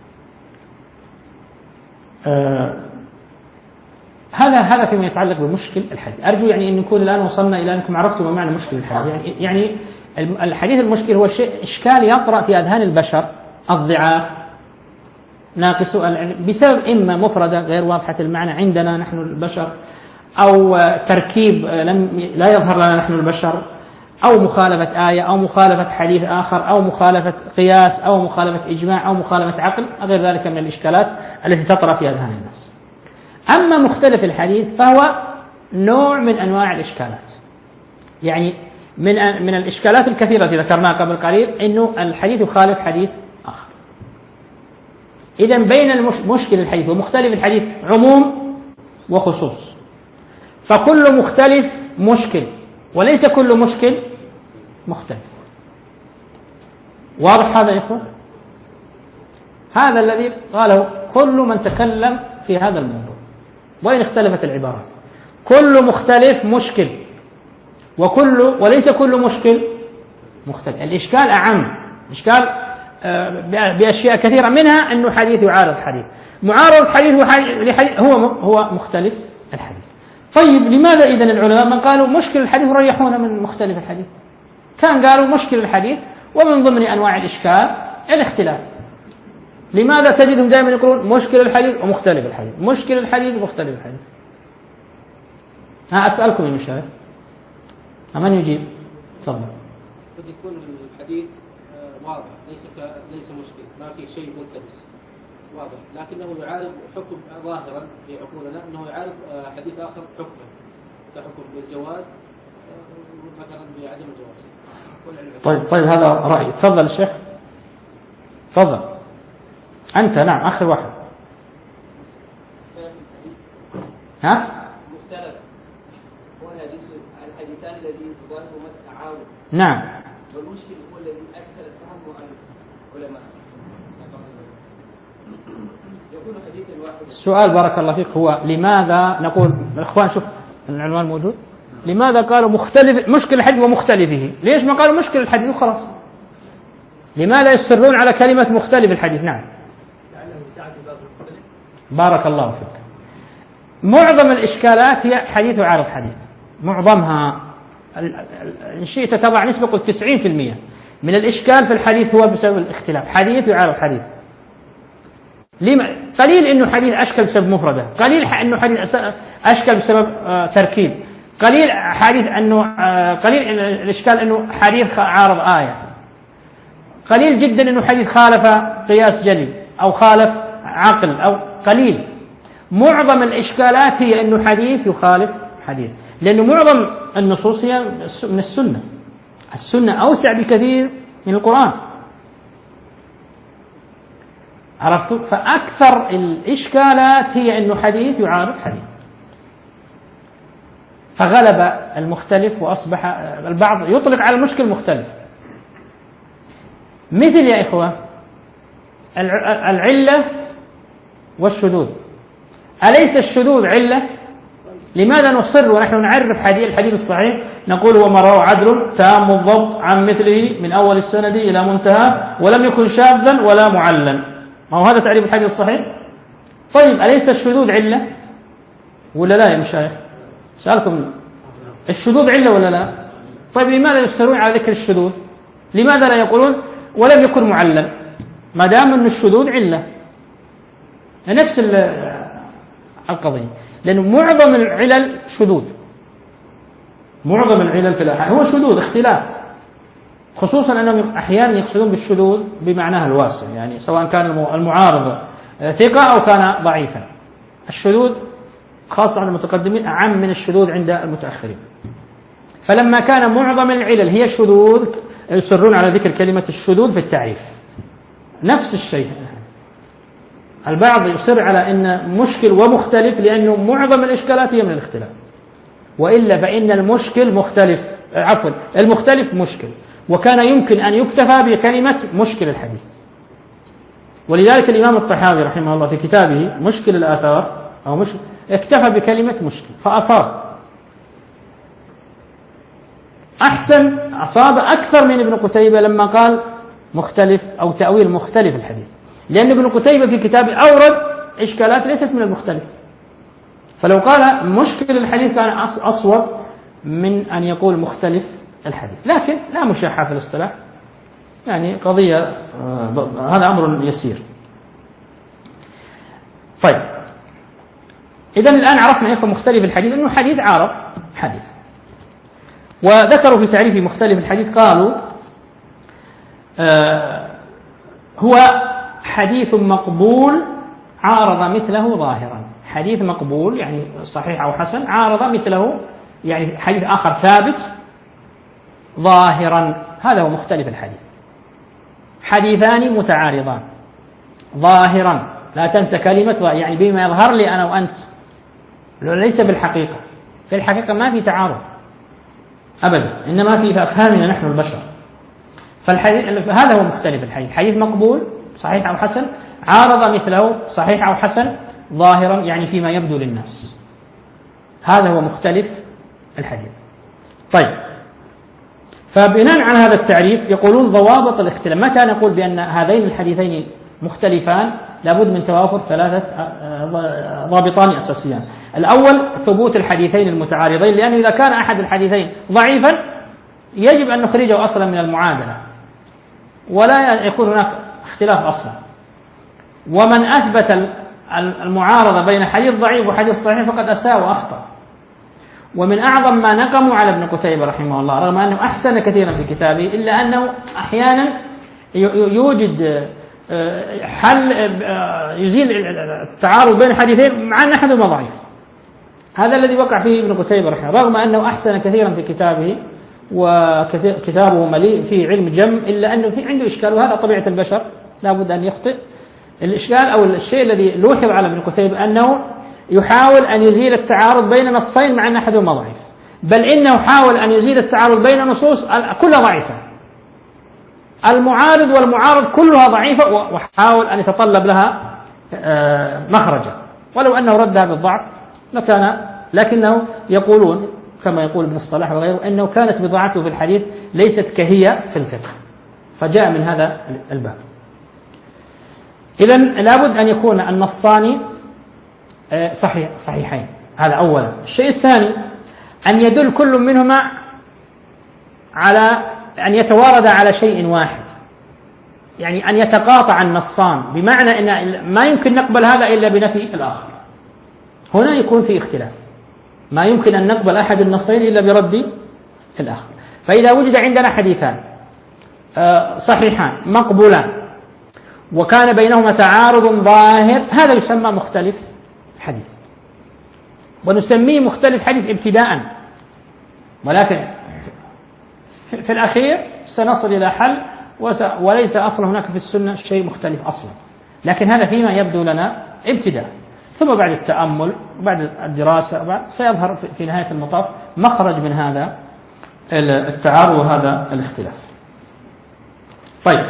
هذا فيما يتعلق بمشكل الحديث. أرجو يعني أن نكون الآن وصلنا إلى أنكم عرفتم ما معنى مشكل الحديث. يعني الحديث المشكل هو شيء إشكال يطرأ في أذهان البشر، الضعاف، ناقص بسبب إما مفردة غير واضحة المعنى عندنا نحن البشر، أو تركيب لا يظهر لنا نحن البشر، أو مخالفة آية، أو مخالفة حديث آخر، أو مخالفة قياس، أو مخالفة إجماع، أو مخالفة عقل، غير ذلك من الإشكالات التي تطرأ في أذهان الناس. أما مختلف الحديث فهو نوع من أنواع الإشكالات، يعني من الإشكالات الكثيرة التي ذكرناها قبل قليل أنه الحديث يخالف حديث آخر. إذن بين مشكل الحديث ومختلف الحديث عموم وخصوص، فكل مختلف مشكل وليس كل مشكل مختلف. واضح هذا يا إخوة؟ هذا الذي قاله كل من تكلم في هذا الموضوع وإن اختلفت العبارات. كل مختلف مشكل وليس كل مشكل مختلف. الإشكال أعم، إشكال بأشياء كثيرة، منها أنه حديث يعارض حديث، معارض حديث هو مختلف الحديث. طيب لماذا إذن العلماء من قالوا مشكل الحديث ريحونا من مختلف الحديث؟ كان قالوا مشكل الحديث ومن ضمن أنواع الإشكال الاختلاف. لماذا تجدهم دائما يقولون مشكل الحديث ومختلف الحديث، مشكل الحديث ومختلف الحديث؟ أسألكم يا مشايخ، من يجيب؟ تفضل. قد يكون الحديث واضح، ليس مشكل، ما في شيء ملتبس، واضح، لكنه يعارض حكم ظاهرا في عقولنا أنه يعارض حديث آخر حكما، كحكم بالجواز مثلا بعدم الجواز. طيب هذا رأي. تفضل الشيخ، تفضل أنت. نعم آخر واحد. مختلف هو الحديثان الذي تضادهما التعارض. نعم. والمشكل هو الذي أشكل فهمه العلماء. يكون حديث واحد. السؤال بارك الله فيك هو لماذا نقول الإخوان، شوف العنوان موجود، لماذا قالوا مختلف مشكل الحديث ومختلفه؟ ليش ما قالوا مشكل الحديث وخلاص؟ لماذا يصرون على كلمة مختلف الحديث؟ نعم بارك الله فيك. معظم الإشكالات هي حديث يعارض حديث، معظمها إن شئت تضع نسبة قل 90% من الإشكال في الحديث هو بسبب الاختلاف، حديث يعارض حديث. قليل إنه حديث أشكل بسبب مفردة، قليل إنه حديث أشكل بسبب تركيب، قليل حديث إنه قليل الإشكال إنه حديث عارض آية، قليل جدا إنه حديث خالف قياس جلي أو خالف عقل، أو قليل. معظم الإشكالات هي إنه حديث يخالف حديث، لأنه معظم النصوص هي من السنة. السنة أوسع بكثير من القرآن، عرفتوا؟ فأكثر الإشكالات هي إنه حديث يعارض حديث، فغلب المختلف وأصبح البعض يطلق على المشكل مختلف. مثل يا إخوة العلة والشذوذ، أليس الشذوذ علة؟ لماذا نصر ونحن نعرف الحديث الصحيح نقول هو ما رواه عدل تام الضبط عن مثله من أول السند إلى منتهى ولم يكن شاذا ولا معلا؟ ما هو هذا تعريف الحديث الصحيح؟ طيب أليس الشذوذ علة ولا لا يا مشايخ؟ سألكم، الشذوذ علة ولا لا؟ طيب لماذا يصرون على ذكر الشذوذ؟ لماذا لا يقولون ولم يكن معلا ما دام أن الشذوذ علة؟ نفس القضية، لأنه معظم العلل شذوذ، معظم العلل في الأحاديث هو شذوذ اختلاف، خصوصا أنهم أحيانا يقصدون بالشذوذ بمعناها الواسع، يعني سواء كان المعارض ثقة أو كان ضعيفا. الشذوذ خاصة عند المتقدمين أعم من الشذوذ عند المتأخرين. فلما كان معظم العلل هي شذوذ يصرون على ذكر كلمة الشذوذ في التعريف. نفس الشيء البعض يصر على أن مشكل ومختلف لأنه معظم الإشكالات هي من الاختلاف، وإلا فإن المشكل مختلف، عفوا المختلف مشكل، وكان يمكن أن يكتفى بكلمة مشكل الحديث. ولذلك الإمام الطحاوي رحمه الله في كتابه مشكل الآثار اكتفى بكلمة مشكل فأصاب أصاب أكثر من ابن قتيبة لما قال مختلف أو تأويل مختلف الحديث، لأن ابن قتيبة في كتابه أورد إشكالات ليست من المختلف، فلو قال مشكل الحديث كان أصوب من أن يقول مختلف الحديث، لكن لا مشاحة في الاصطلاح، يعني قضية هذا أمر يسير. طيب إذن الآن عرفنا إيه مختلف الحديث، أنه حديث عارض حديث. وذكروا في تعريف مختلف الحديث قالوا هو حديث مقبول عارض مثله ظاهرا، حديث مقبول يعني صحيح أو حسن عارض مثله يعني حديث آخر ثابت ظاهرا، هذا هو مختلف الحديث. حديثان متعارضان ظاهرا، لا تنسى كلمة يعني بما يظهر لي أنا وأنت، ليس بالحقيقة، في الحقيقة ما في تعارض أبدا، إنما في أفهامنا نحن البشر. هذا هو مختلف الحديث، حديث مقبول صحيح أو حسن عارض مثله صحيح أو حسن ظاهرا، يعني فيما يبدو للناس، هذا هو مختلف الحديث. طيب فبناء على هذا التعريف يقولون ضوابط الاختلاف، متى نقول بأن هذين الحديثين مختلفان لابد من توافر ثلاثة ضابطان أساسيان. الأول ثبوت الحديثين المتعارضين، لأنه إذا كان أحد الحديثين ضعيفا يجب أن نخرجه أصلا من المعادلة ولا يكون هناك اختلاف أصلا. ومن أثبت المعارضة بين حديث ضعيف وحديث صحيح فقد أساء وأخطأ. ومن أعظم ما نقموا على ابن قتيبة رحمه الله، رغم أنه أحسن كثيرا في كتابه، إلا أنه أحيانا يوجد حل يزيل التعارض بين الحديثين مع أن أحدهما ضعيف. هذا الذي وقع فيه ابن قتيبة رحمه الله، رغم أنه أحسن كثيرا في كتابه وكتابه مليء فيه علم جم، إلا أنه في عنده إشكال، وهذا طبيعة البشر لا بد أن يخطئ. الإشكال أو الشيء الذي لوحظ على ابن قتيبة أنه يحاول أن يزيل التعارض بين نصين مع أن أحدهما ضعيف، بل إنه حاول أن يزيل التعارض بين نصوص كلها ضعيفة، المعارض والمعارض كلها ضعيفة، وحاول أن يتطلب لها مخرجا، ولو أنه ردها بالضعف لكنه يقولون كما يقول ابن الصلاح وغيره أنه كانت بضاعته في الحديث ليست كهي في الفقه، فجاء من هذا الباب. إذن لابد أن يكون النصان صحيحين، هذا أولا. الشيء الثاني أن يدل كل منهما على أن يتوارد على شيء واحد، يعني أن يتقاطع النصان، بمعنى أن ما يمكن نقبل هذا إلا بنفي الآخر، هنا يكون في اختلاف، ما يمكن أن نقبل أحد النصين إلا برد الآخر. فإذا وجد عندنا حديثان صحيحان مقبولان وكان بينهما تعارض ظاهر، هذا يسمى مختلف حديث، ونسميه مختلف حديث ابتداء، ولكن في الأخير سنصل إلى حل، وليس أصلا هناك في السنة شيء مختلف أصلا، لكن هذا فيما يبدو لنا ابتداء، ثم بعد التأمل وبعد الدراسة سيظهر في نهاية المطاف مخرج من هذا التعارض وهذا الاختلاف. طيب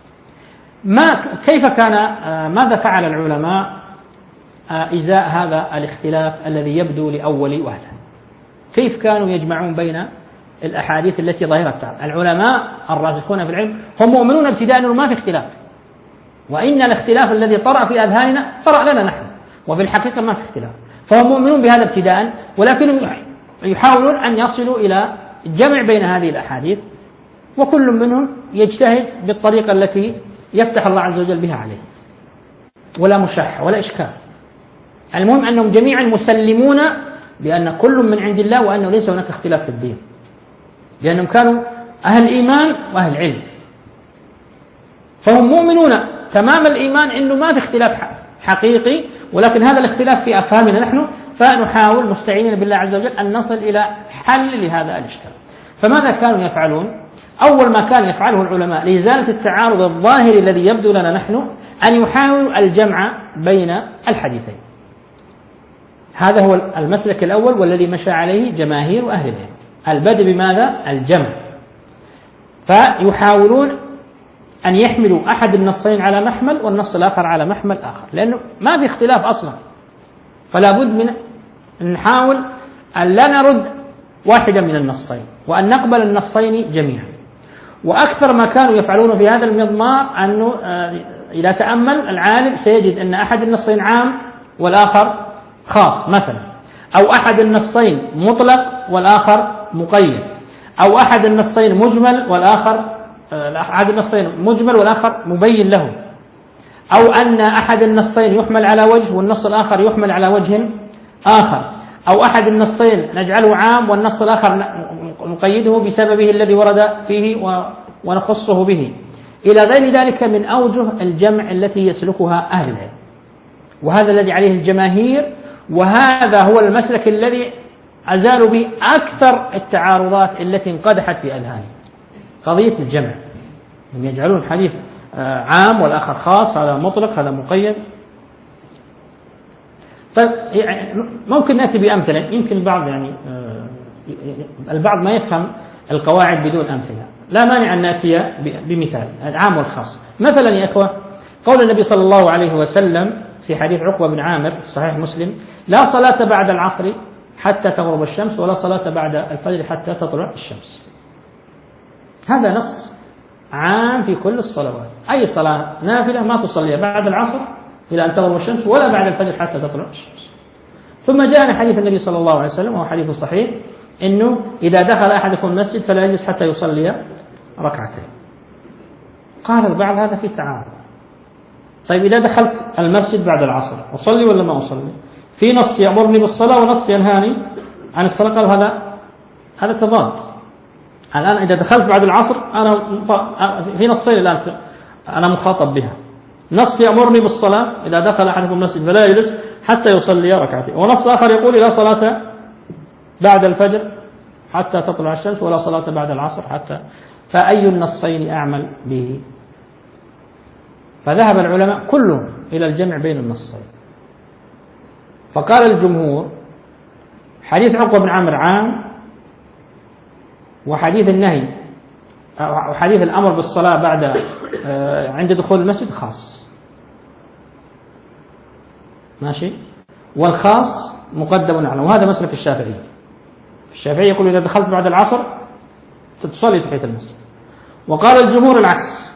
كيف كان ماذا فعل العلماء إزاء هذا الاختلاف الذي يبدو لأول وهلة؟ كيف كانوا يجمعون بين الأحاديث التي ظاهرة؟ العلماء الراسخون في العلم هم مؤمنون ابتداء أنه ما في اختلاف، وإن الاختلاف الذي طرأ في أذهاننا طرأ لنا نحن، وفي الحقيقة ما في اختلاف، فهم مؤمنون بهذا ابتداء، ولكن يحاولون أن يصلوا إلى الجمع بين هذه الأحاديث، وكل منهم يجتهد بالطريقة التي يفتح الله عز وجل بها عليه، ولا مشح ولا إشكال. المهم أنهم جميعا مسلمون بأن كل من عند الله، وأنه ليس هناك اختلاف في الدين، لأنهم كانوا أهل إيمان وأهل علم، فهم مؤمنون تمام الإيمان أنه ما في اختلاف حقيقي، ولكن هذا الاختلاف في أفهامنا نحن، فنحاول مستعينين بالله عز وجل أن نصل إلى حل لهذا الإشكال. فماذا كانوا يفعلون؟ أول ما كان يفعله العلماء لإزالة التعارض الظاهري الذي يبدو لنا نحن أن يحاولوا الجمع بين الحديثين. هذا هو المسلك الأول والذي مشى عليه جماهير أهل العلم، البدء بماذا؟ الجمع. فيحاولون أن يحملوا أحد النصين على محمل والنص الآخر على محمل آخر، لأنه ما في اختلاف أصلا. فلا بد من أن نحاول أن لا نرد واحدا من النصين وأن نقبل النصين جميعا. وأكثر ما كانوا يفعلون في هذا المضمار أنه إذا تأمل العالم سيجد أن أحد النصين عام والآخر خاص مثلا، أو أحد النصين مطلق والآخر مقيد، أو أحد النصين مجمل والآخر مبين له، أو أن أحد النصين يحمل على وجه والنص الآخر يحمل على وجه آخر، أو أحد النصين نجعله عام والنص الآخر نقيده بسببه الذي ورد فيه ونخصه به، إلى غير ذلك من أوجه الجمع التي يسلكها أهل العلم. وهذا الذي عليه الجماهير، وهذا هو المسلك الذي أزالوا به أكثر التعارضات التي انقدحت في أذهانهم، قضية الجمع، هم يجعلون الحديث عام والآخر خاص، هذا مطلق هذا مقيد. طيب ممكن نأتي بأمثلة، يمكن البعض ما يفهم القواعد بدون أمثلة، لا مانع أن نأتي بمثال العام والخاص. مثلا يا إخوة، قول النبي صلى الله عليه وسلم في حديث عقبة بن عامر في صحيح مسلم: لا صلاة بعد العصر حتى تغرب الشمس ولا صلاة بعد الفجر حتى تطلع الشمس. هذا نص عام في كل الصلوات، أي صلاة نافلة ما تصليها بعد العصر إلى أن تغرب الشمس ولا بعد الفجر حتى تطلع الشمس. ثم جاءنا حديث النبي صلى الله عليه وسلم وهو حديث صحيح إنه إذا دخل أحدكم المسجد فلا يجلس حتى يصلي ركعتين. قال البعض هذا في تعارض. طيب إذا دخلت المسجد بعد العصر أصلي ولا ما أصلي؟ في نص يأمرني بالصلاة ونص ينهاني عن الصلاة. قال هذا تضاد. الآن إذا دخلت بعد العصر أنا في نصين الآن أنا مخاطب بها: نص يأمرني بالصلاة إذا دخل أحدكم المسجد فلا يجلس حتى يصلي ركعتين، ونص آخر يقول لا صلاة بعد الفجر حتى تطلع الشمس ولا صلاة بعد العصر حتى. فأي النصين أعمل به؟ فذهب العلماء كلهم إلى الجمع بين النصين. فقال الجمهور: حديث عقبة بن عامر عام، وحديث النهي وحديث الأمر بالصلاة بعد عند دخول المسجد خاص، ماشي، والخاص مقدم على. وهذا مسلك الشافعي. الشافعي يقول إذا دخلت بعد العصر تصلي تحية المسجد. وقال الجمهور العكس،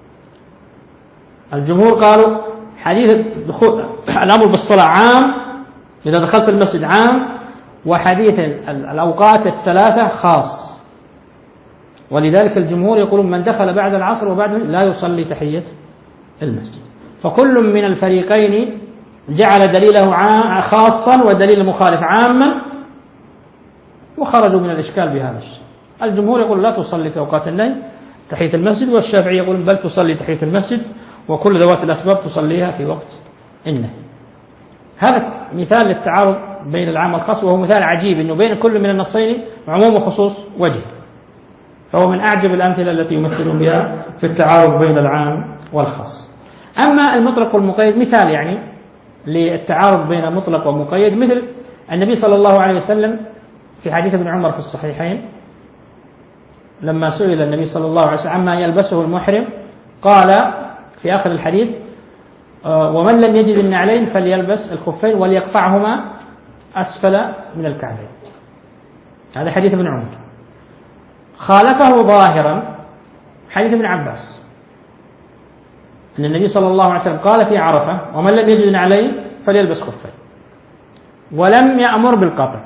الجمهور قالوا حديث الأمر بالصلاة عام إذا دخلت المسجد عام، وحديث الأوقات الثلاثة خاص. ولذلك الجمهور يقولون من دخل بعد العصر وبعد لا يصلي تحية المسجد. فكل من الفريقين جعل دليله خاصا ودليل المخالف عاما، وخرجوا من الإشكال بهذا الشيء. الجمهور يقول لا تصلي في أوقات النهي تحية المسجد، والشافعي يقول بل تصلي تحية المسجد وكل ذوات الأسباب تصليها في وقت النهي. هذا مثال للتعارض بين العام والخاص، وهو مثال عجيب أنه بين كل من النصين عموم وخصوص وجه، فهو من أعجب الأمثلة التي يمثلون بها في التعارض بين العام والخاص. أما المطلق والمقيد مثال للتعارض بين مطلق ومقيد، مثل النبي صلى الله عليه وسلم في حديث ابن عمر في الصحيحين لما سئل النبي صلى الله عليه وسلم عما يلبسه المحرم، قال في آخر الحديث: ومن لم يجد النعلين فليلبس الخفين وليقطعهما أسفل من الكعبين. هذا حديث ابن عمر. خالفه ظاهرا حديث ابن عباس أن النبي صلى الله عليه وسلم قال في عرفة: ومن لم يجد نعلين فليلبس خفين، ولم يأمر بالقطع.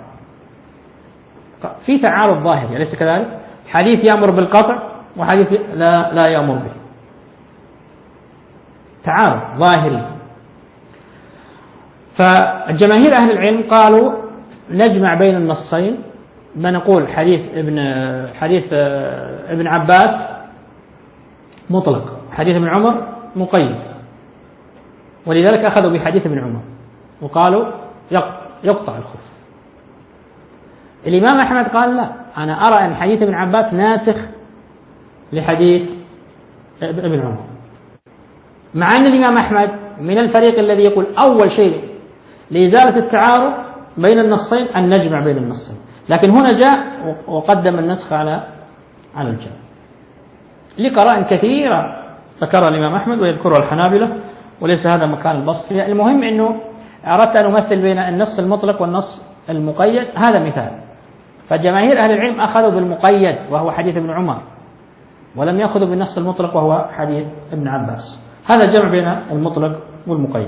في تعارض ظاهري أليس كذلك؟ حديث يأمر بالقطع وحديث لا يأمر به، تعارض ظاهري. فالجماهير أهل العلم قالوا نجمع بين النصين، بنقول حديث ابن عباس مطلق، حديث ابن عمر مقيد، ولذلك أخذوا بحديث ابن عمر وقالوا يقطع الخف. الإمام أحمد قال لا، أنا أرى أن حديث ابن عباس ناسخ لحديث ابن عمر، مع أن الإمام أحمد من الفريق الذي يقول أول شيء لإزالة التعارض بين النصين أن نجمع بين النصين، لكن هنا جاء وقدم النسخ على الجمع لقراء كثيرة ذكرها الإمام أحمد ويذكرها الحنابلة، وليس هذا مكان البسط فيها. المهم أنه أردت أن أمثل بين النص المطلق والنص المقيد. هذا مثال. فجماهير أهل العلم أخذوا بالمقيد وهو حديث ابن عمر، ولم يأخذوا بالنص المطلق وهو حديث ابن عباس. هذا جمع بين المطلق والمقيد.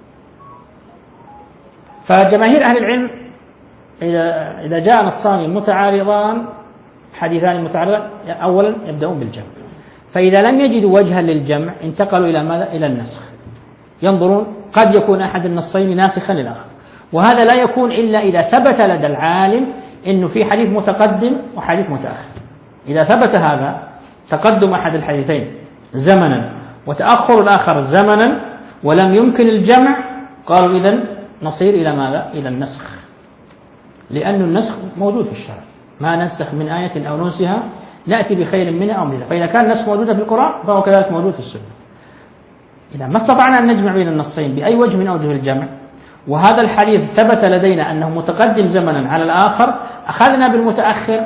فجماهير أهل العلم إذا جاء نصان متعارضان، حديثان متعارضان، أولا يبدأون بالجمع. فإذا لم يجدوا وجها للجمع انتقلوا إلى ماذا؟ إلى النسخ. ينظرون، قد يكون أحد النصين ناسخا للآخر، وهذا لا يكون إلا إذا ثبت لدى العالم أنه في حديث متقدم وحديث متأخر. إذا ثبت هذا، تقدم أحد الحديثين زمنا وتأخر الآخر زمنا، ولم يمكن الجمع، قالوا إذن نصير إلى ماذا؟ إلى النسخ، لأن النسخ موجود في الشرع. ما ننسخ من آية أو ننسها نأتي بخير منها أو مثلها. فإذا كان النسخ موجودة في القرآن فهو كذلك موجود في السنة. إذا ما استطعنا أن نجمع بين النصين بأي وجه من أوجه الجمع، وهذا الحديث ثبت لدينا أنه متقدم زمنا على الآخر، أخذنا بالمتأخر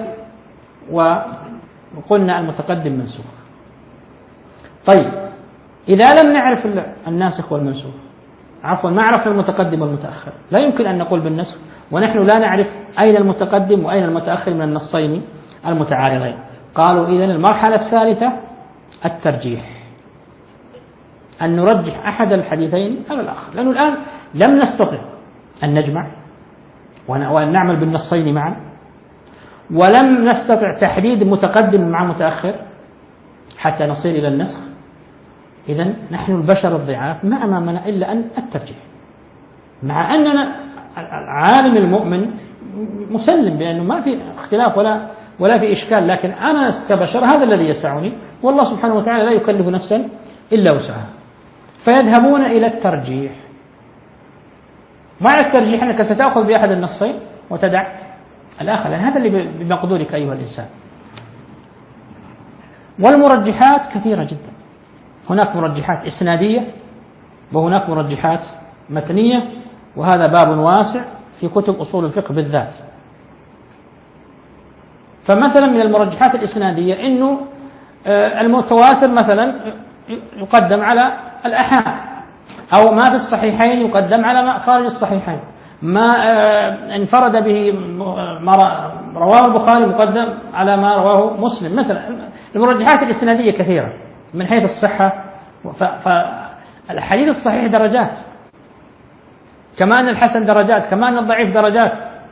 وقلنا المتقدم منسوخ. طيب، إذا لم نعرف الناسخ والمنسوخ، عفوا ما عرفنا المتقدم والمتأخر، لا يمكن أن نقول بالنسخ ونحن لا نعرف أين المتقدم وأين المتأخر من النصين المتعارضين. قالوا إذن المرحلة الثالثة الترجيح، أن نرجح أحد الحديثين على الآخر، لأنه الآن لم نستطع أن نجمع وأن نعمل بالنصين معا، ولم نستطع تحديد متقدم مع متأخر حتى نصل إلى النسخ. إذن نحن البشر الضعاف ما أمامنا إلا أن الترجيح، مع أننا العالم المؤمن مسلم بأنه ما في اختلاف ولا في إشكال، لكن أنا كبشر هذا الذي يسعني، والله سبحانه وتعالى لا يكلف نفسا إلا وسعها. فيذهبون إلى الترجيح. مع الترجيح أنك ستأخذ بأحد النصين وتدع الآخر، لأن هذا اللي بمقدورك أيها الإنسان. والمرجحات كثيرة جدا، هناك مرجحات إسنادية وهناك مرجحات متنية، وهذا باب واسع في كتب أصول الفقه بالذات. فمثلا من المرجحات الإسنادية إنه المتواتر مثلا يقدم على الأحاد، أو ما في الصحيحين يقدم على ما خارج الصحيحين، ما انفرد به ما رواه البخاري مقدم على ما رواه مسلم. مثلا المرجحات الإسنادية كثيرة من حيث الصحة، فالحديث الصحيح درجات، كما أن الحسن درجات، كما أن الضعيف درجات.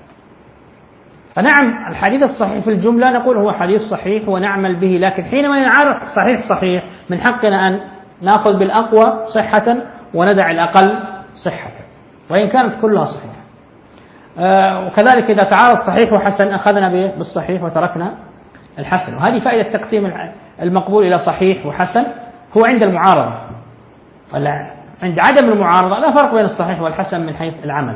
فنعم الحديث الصحيح في الجملة نقول هو حديث صحيح ونعمل به، لكن حينما نعرف صحيح من حقنا أن نأخذ بالأقوى صحة وندع الأقل صحة، وإن كانت كلها صحيحة. وكذلك إذا تعارض صحيح وحسن أخذنا بالصحيح وتركنا الحسن. وهذه فائدة تقسيم المقبول إلى صحيح وحسن، هو عند المعارضة. عند عدم المعارضة لا فرق بين الصحيح والحسن من حيث العمل.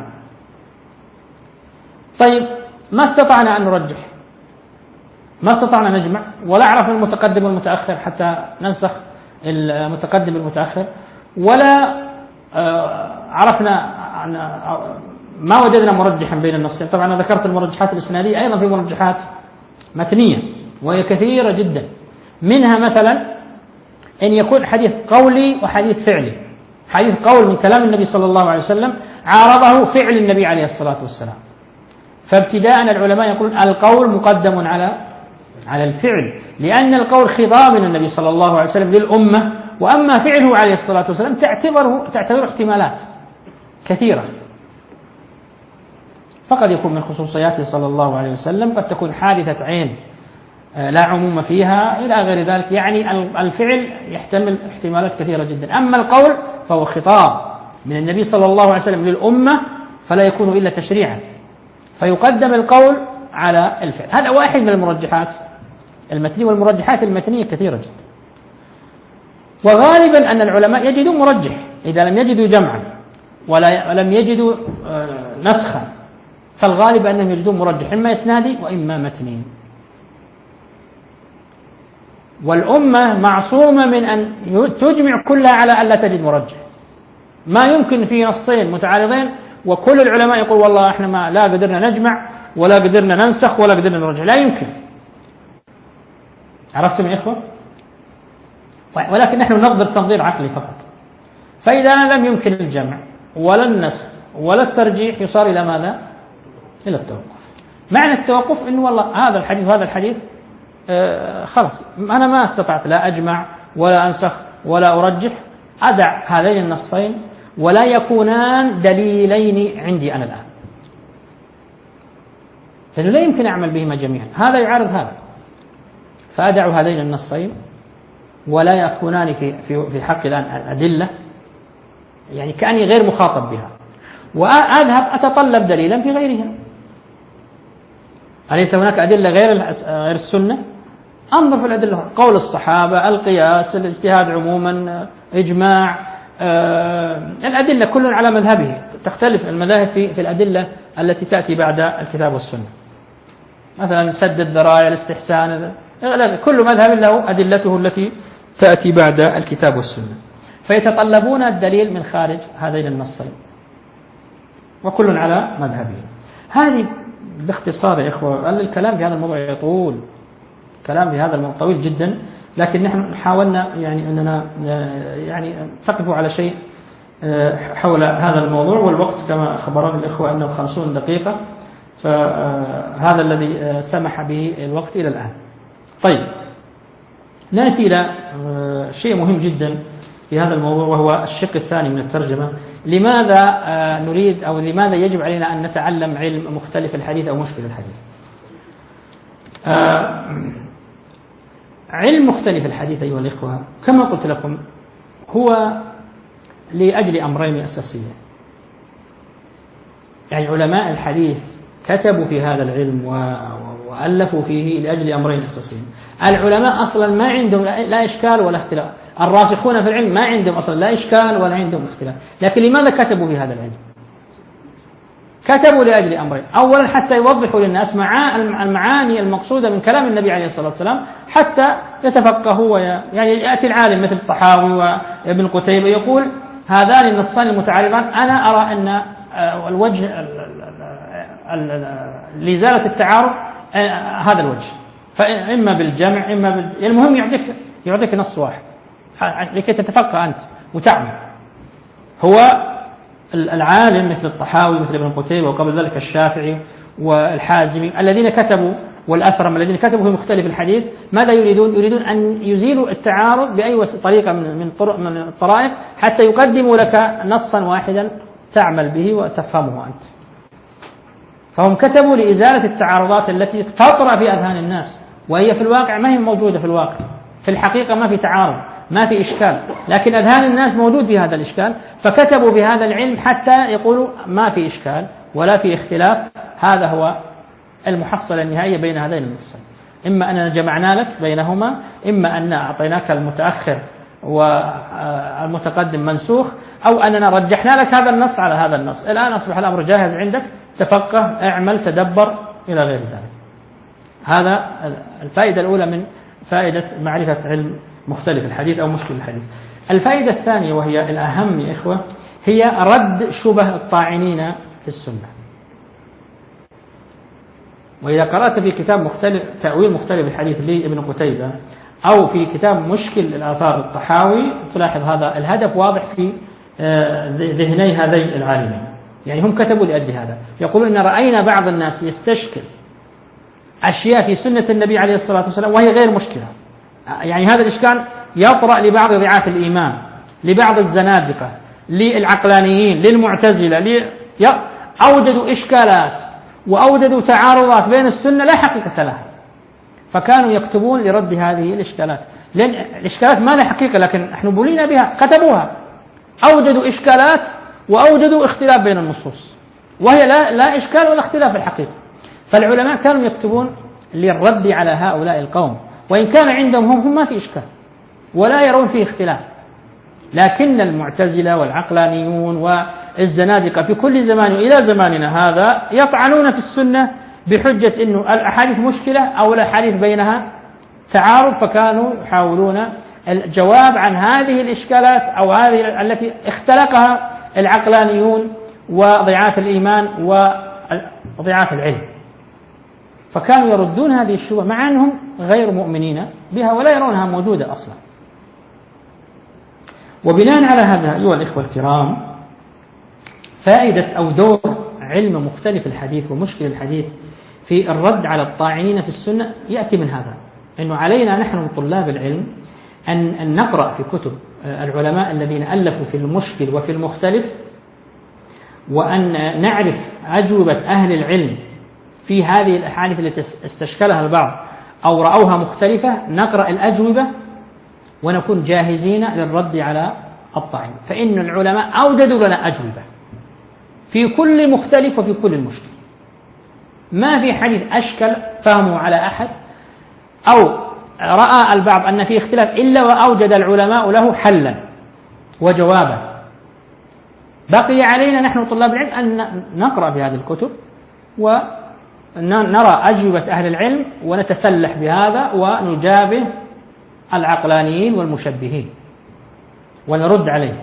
طيب، ما استطعنا أن نرجح، ما استطعنا نجمع، ولا عرفنا المتقدم والمتأخر حتى ننسخ المتقدم والمتأخر، ولا عرفنا ما وجدنا مرجحا بين النصين. طبعا أنا ذكرت المرجحات الإسنادية، أيضا في مرجحات متنية وهي كثيرة جدا. منها مثلا أن يكون حديث قولي وحديث فعلي. حديث قول من كلام النبي صلى الله عليه وسلم عارضه فعل النبي عليه الصلاة والسلام، فابتداء العلماء يقولون القول مقدم على الفعل، لأن القول خطاب من النبي صلى الله عليه وسلم للأمة، وأما فعله عليه الصلاة والسلام تعتبر احتمالات كثيرة. فقد يكون من خصوصياته صلى الله عليه وسلم، قد تكون حادثة عين لا عموم فيها إلى غير ذلك. يعني الفعل يحتمل احتمالات كثيرة جدا. أما القول فهو خطاب من النبي صلى الله عليه وسلم للأمة، فلا يكون إلا تشريعا، فيقدم القول على الفعل. هذا واحد من المرجحات المتنية، والمرجحات المتنية كثيرة جدا. وغالبا أن العلماء يجدوا مرجح إذا لم يجدوا جمعا ولم يجدوا نسخا، فالغالب أنهم يجدون مرجح إما إسنادي وإما متني. والأمة معصومة من أن تجمع كلها على أن لا تجد مرجح. ما يمكن في نصين متعارضين وكل العلماء يقول والله احنا لا قدرنا نجمع ولا قدرنا ننسخ ولا قدرنا نرجع، لا يمكن. عرفتم يا إخوة؟ ولكن نحن ننظر تنظير عقلي فقط. فإذا لم يمكن الجمع ولا النسخ ولا الترجيح يصار إلى ماذا؟ إلى التوقف. معنى التوقف إنه والله هذا الحديث وهذا الحديث خلاص أنا ما استطعت لا أجمع ولا أنسخ ولا أرجح، أدع هذين النصين ولا يكونان دليلين عندي أنا الآن، فإنه لا يمكن أعمل بهما جميعا، هذا يعارض هذا، فأدع هذين النصين ولا يكونان في حق الآن أدلة، يعني كأني غير مخاطب بها، وأذهب أتطلب دليلا في غيرها. أليس هناك أدلة غير السنة؟ أنظر في الأدلة، قول الصحابة، القياس، الاجتهاد عموما، إجماع، الأدلة كل على مذهبه، تختلف المذاهب في الأدلة التي تأتي بعد الكتاب والسنة. مثلا سد الذرائع، الاستحسان، كل مذهب له أدلته التي تأتي بعد الكتاب والسنة، فيتطلبون الدليل من خارج هذين النصين وكل على مذهبه. هذه باختصار يا إخوة، الكلام في هذا الموضوع يطول، كلام في هذا الموضوع طويل جدا، لكن نحن حاولنا يعني أننا يعني نقف على شيء حول هذا الموضوع، والوقت كما أخبرنا الإخوة أنه 50 دقيقة، فهذا الذي سمح به الوقت إلى الآن. طيب، نأتي إلى شيء مهم جدا في هذا الموضوع، وهو الشق الثاني من الترجمة. لماذا نريد أو لماذا يجب علينا أن نتعلم علم مختلف الحديث أو مشكل الحديث؟ علم مختلف الحديث أيها الإخوة كما قلت لكم هو لأجل أمرين أساسيين، يعني علماء الحديث كتبوا في هذا العلم وألفوا فيه لأجل أمرين أساسيين. العلماء أصلا ما عندهم لا إشكال ولا اختلاف، الراسخون في العلم ما عندهم أصلا لا إشكال ولا عندهم اختلاف، لكن لماذا كتبوا في هذا العلم؟ كتبوا لأجل أمرين، أولا حتى يوضحوا للناس المعاني المقصودة من كلام النبي عليه الصلاة والسلام حتى يتفقهوا، يعني يأتي العالم مثل الطحاوي وابن قتيبة يقول هذان النصان المتعارضان أنا أرى أن الوجه لإزالة التعارض هذا الوجه، فإما بالجمع إما المهم يعطيك نص واحد لكي تتفقه أنت وتعمل. هو العالم مثل الطحاوي مثل ابن قتيبة وقبل ذلك الشافعي والحازمي الذين كتبوا والأثرم الذين كتبوا في مختلف الحديث ماذا يريدون؟ يريدون أن يزيلوا التعارض بأي طريقة من الطرائق حتى يقدموا لك نصا واحدا تعمل به وتفهمه أنت. فهم كتبوا لإزالة التعارضات التي تطرأ في أذهان الناس، وهي في الواقع ما هي موجودة في الواقع، في الحقيقة ما في تعارض ما في إشكال، لكن أذهان الناس موجود في هذا الإشكال، فكتبوا بهذا العلم حتى يقولوا ما في إشكال ولا في اختلاف، هذا هو المحصلة النهائية بين هذين النصين، إما أننا جمعنا لك بينهما، إما أن أعطيناك المتأخر والمتقدم منسوخ، أو أننا رجحنا لك هذا النص على هذا النص. الآن أصبح الأمر جاهز عندك، تفقه، اعمل، تدبر إلى غير ذلك. هذا الفائدة الأولى من فائدة معرفة علم مختلف الحديث أو مشكل الحديث. الفائدة الثانية وهي الأهم يا إخوة هي رد شبه الطاعنين في السنة. وإذا قرأت في كتاب مختلف تأويل مختلف الحديث لابن قتيبة أو في كتاب مشكل الآثار الطحاوي تلاحظ هذا الهدف واضح في ذهني هذين العالمين، يعني هم كتبوا لأجل هذا، يقولون إن رأينا بعض الناس يستشكل أشياء في سنة النبي عليه الصلاة والسلام وهي غير مشكلة، يعني هذا الإشكال يطرأ لبعض ضعاف الإيمان، لبعض الزنادقة، للعقلانيين، للمعتزلة، أوجدوا إشكالات وأوجدوا تعارضات بين السنة لا حقيقة لها، فكانوا يكتبون لرد هذه الإشكالات، لأن الإشكالات ما لها حقيقة لكن نحن بلينا بها، كتبوها، أوجدوا إشكالات وأوجدوا اختلاف بين النصوص وهي لا إشكال ولا اختلاف في الحقيقة. فالعلماء كانوا يكتبون للرد على هؤلاء القوم، وإن كان عندهم هم ما في إشكال ولا يرون فيه اختلاف، لكن المعتزلة والعقلانيون والزنادقة في كل زمان إلى زماننا هذا يطعنون في السنة بحجة إنه الأحاديث مشكلة أو الأحاديث بينها تعارض، فكانوا يحاولون الجواب عن هذه الإشكالات أو هذه التي اختلقها العقلانيون وضعاف الإيمان وضعاف العلم، فكانوا يردون هذه الشبهة مع أنهم غير مؤمنين بها ولا يرونها موجودة أصلا. وبناء على هذا أيها الإخوة الكرام، فائدة أو دور علم مختلف الحديث ومشكل الحديث في الرد على الطاعنين في السنة يأتي من هذا، أنه علينا نحن طلاب العلم أن نقرأ في كتب العلماء الذين ألفوا في المشكل وفي المختلف، وأن نعرف أجوبة أهل العلم في هذه الأحاديث التي استشكلها البعض أو رأوها مختلفة، نقرأ الأجوبة ونكون جاهزين للرد على الطاعن، فإن العلماء أوجدوا لنا أجوبة في كل مختلف وفي كل المشكل. ما في حديث أشكل فهمه على أحد أو رأى البعض أن فيه اختلاف إلا وأوجد العلماء له حلا وجوابا. بقي علينا نحن طلاب العلم أن نقرأ في هذه الكتب ونرى أجوبة أهل العلم ونتسلح بهذا ونجابه العقلانيين والمشبهين ونرد عليه،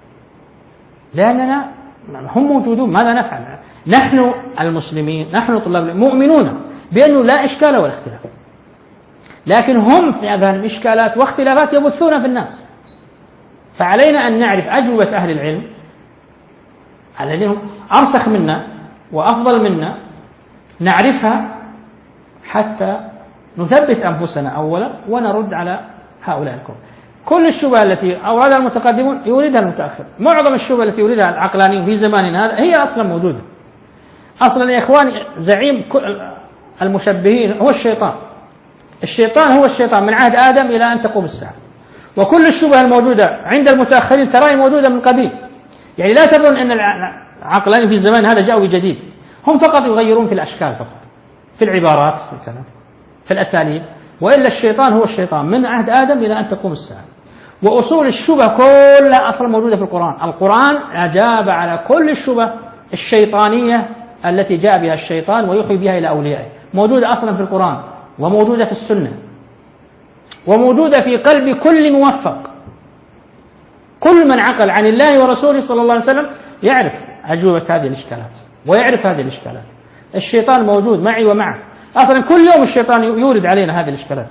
لأننا هم موجودون. ماذا نفعل؟ نحن المسلمين، نحن طلاب العلم مؤمنون بأنه لا إشكال ولا اختلاف، لكن هم في هذه الإشكالات واختلافات يبثون في الناس. فعلينا أن نعرف أجوبة أهل العلم الذين هم أرسخ منا وأفضل منا، نعرفها حتى نثبت أنفسنا أولا ونرد على هؤلاء القوم. كل الشبهة التي أوردها المتقدمون يريدها المتأخر، معظم الشبهة التي يريدها العقلانيون في زماننا هذا هي أصلا موجودة. أصلا يا إخواني زعيم المشبهين هو الشيطان. الشيطان هو الشيطان من عهد آدم إلى أن تقوم الساعة، وكل الشبهة الموجودة عند المتأخرين تراها موجودة من قديم. يعني لا تظن أن العقلانيين في الزمان هذا جاءوا بجديد، هم فقط يغيرون في الأشكال، فقط في العبارات، في الكلام، في الأساليب، وإلا الشيطان هو الشيطان من عهد آدم إلى أن تقوم الساعة. وأصول الشبه كلها أصلا موجودة في القرآن. القرآن أجاب على كل الشبه الشيطانية التي جاء بها الشيطان ويوحي بها إلى أوليائه، موجودة أصلا في القرآن وموجودة في السنة وموجودة في قلب كل موفق. كل من عقل عن الله ورسوله صلى الله عليه وسلم يعرف أجوبة هذه الإشكالات ويعرف هذه الإشكالات. الشيطان موجود معي ومعه، أصلا كل يوم الشيطان يورد علينا هذه الإشكالات،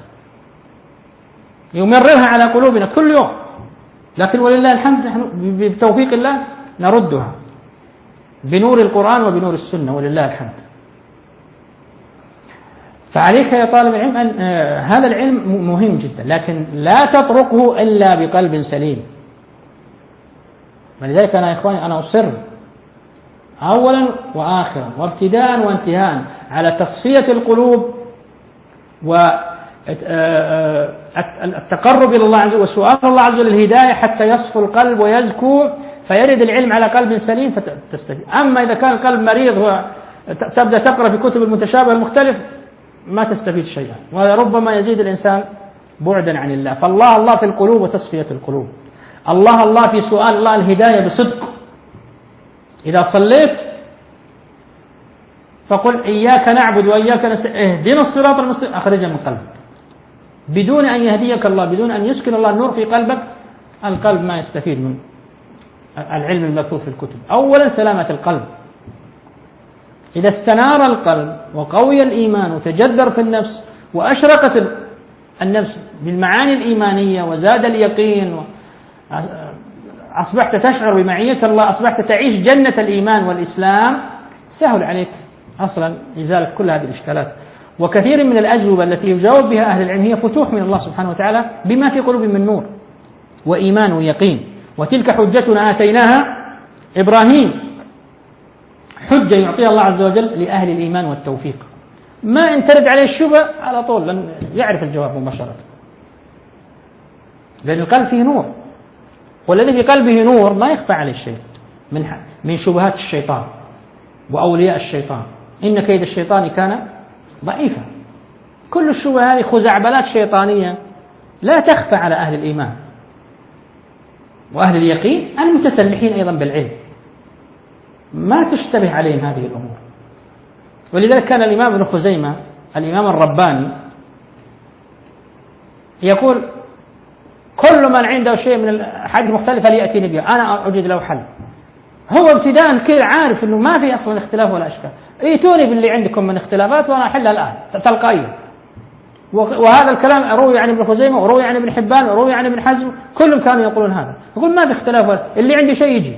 يمررها على قلوبنا كل يوم، لكن ولله الحمد نحن بتوفيق الله نردها بنور القرآن وبنور السنة ولله الحمد. فعليك يا طالب العلم أن هذا العلم مهم جدا، لكن لا تتركه إلا بقلب سليم. ولذلك أنا يا إخواني أنا أصر أولا وآخرا وابتداء وانتهاء على تصفية القلوب والتقرب إلى الله عز وجل وسؤال الله عز وجل الهداية حتى يصفو القلب ويزكو فيرد العلم على قلب سليم فتستفيد. أما إذا كان القلب مريض وتبدأ تقرأ في كتب المتشابه المختلف ما تستفيد شيئا، وربما يزيد الإنسان بعدا عن الله. فالله الله في القلوب وتصفية القلوب، الله في سؤال الله الهداية بصدق. إذا صليت فقل إياك نعبد وإياك نستعين اهدنا الصراط المستقيم، أخرجها من قلبك. بدون أن يهديك الله، بدون أن يسكن الله النور في قلبك، القلب ما يستفيد من العلم المبثوث في الكتب. أولا سلامة القلب. إذا استنار القلب وقوي الإيمان وتجذر في النفس وأشرقت النفس بالمعاني الإيمانية وزاد اليقين، أصبحت تشعر بمعية الله، أصبحت تعيش جنة الإيمان والإسلام، سهل عليك أصلا إزالة كل هذه الإشكالات. وكثير من الأجوبة التي يجاوب بها أهل العلم هي فتوح من الله سبحانه وتعالى بما في قلوبهم من نور وإيمان ويقين. وتلك حجتنا آتيناها إبراهيم، حجة يعطيها الله عز وجل لأهل الإيمان والتوفيق. ما إن ترد عليه الشبهة على طول لن يعرف الجواب مباشرة، لأن القلب فيه نور، والذي في قلبه نور ما يخفى عليه شيء من شبهات الشيطان وأولياء الشيطان. إن كيد الشيطان كان ضعيفا. كل الشبهة هذه خزعبلات شيطانية لا تخفى على أهل الإيمان وأهل اليقين المتسلحين أيضا بالعلم، ما تشتبه عليهم هذه الأمور. ولذلك كان الإمام ابن خزيمة الإمام الرباني يقول كل من عنده شيء من الحديث المختلفة ليأتيني بها أنا أجد له حل. هو ابتداء كذا عارف أنه ما في أصلا اختلاف ولا أشكال، ائتوني باللي عندكم من اختلافات وأنا أحلها الآن تلقائيا. وهذا الكلام روي عن ابن خزيمة وروي عن ابن حبان وروي عن ابن حزم، كلهم كانوا يقولون هذا. يقول ما في اختلاف، اللي عندي شيء يجي.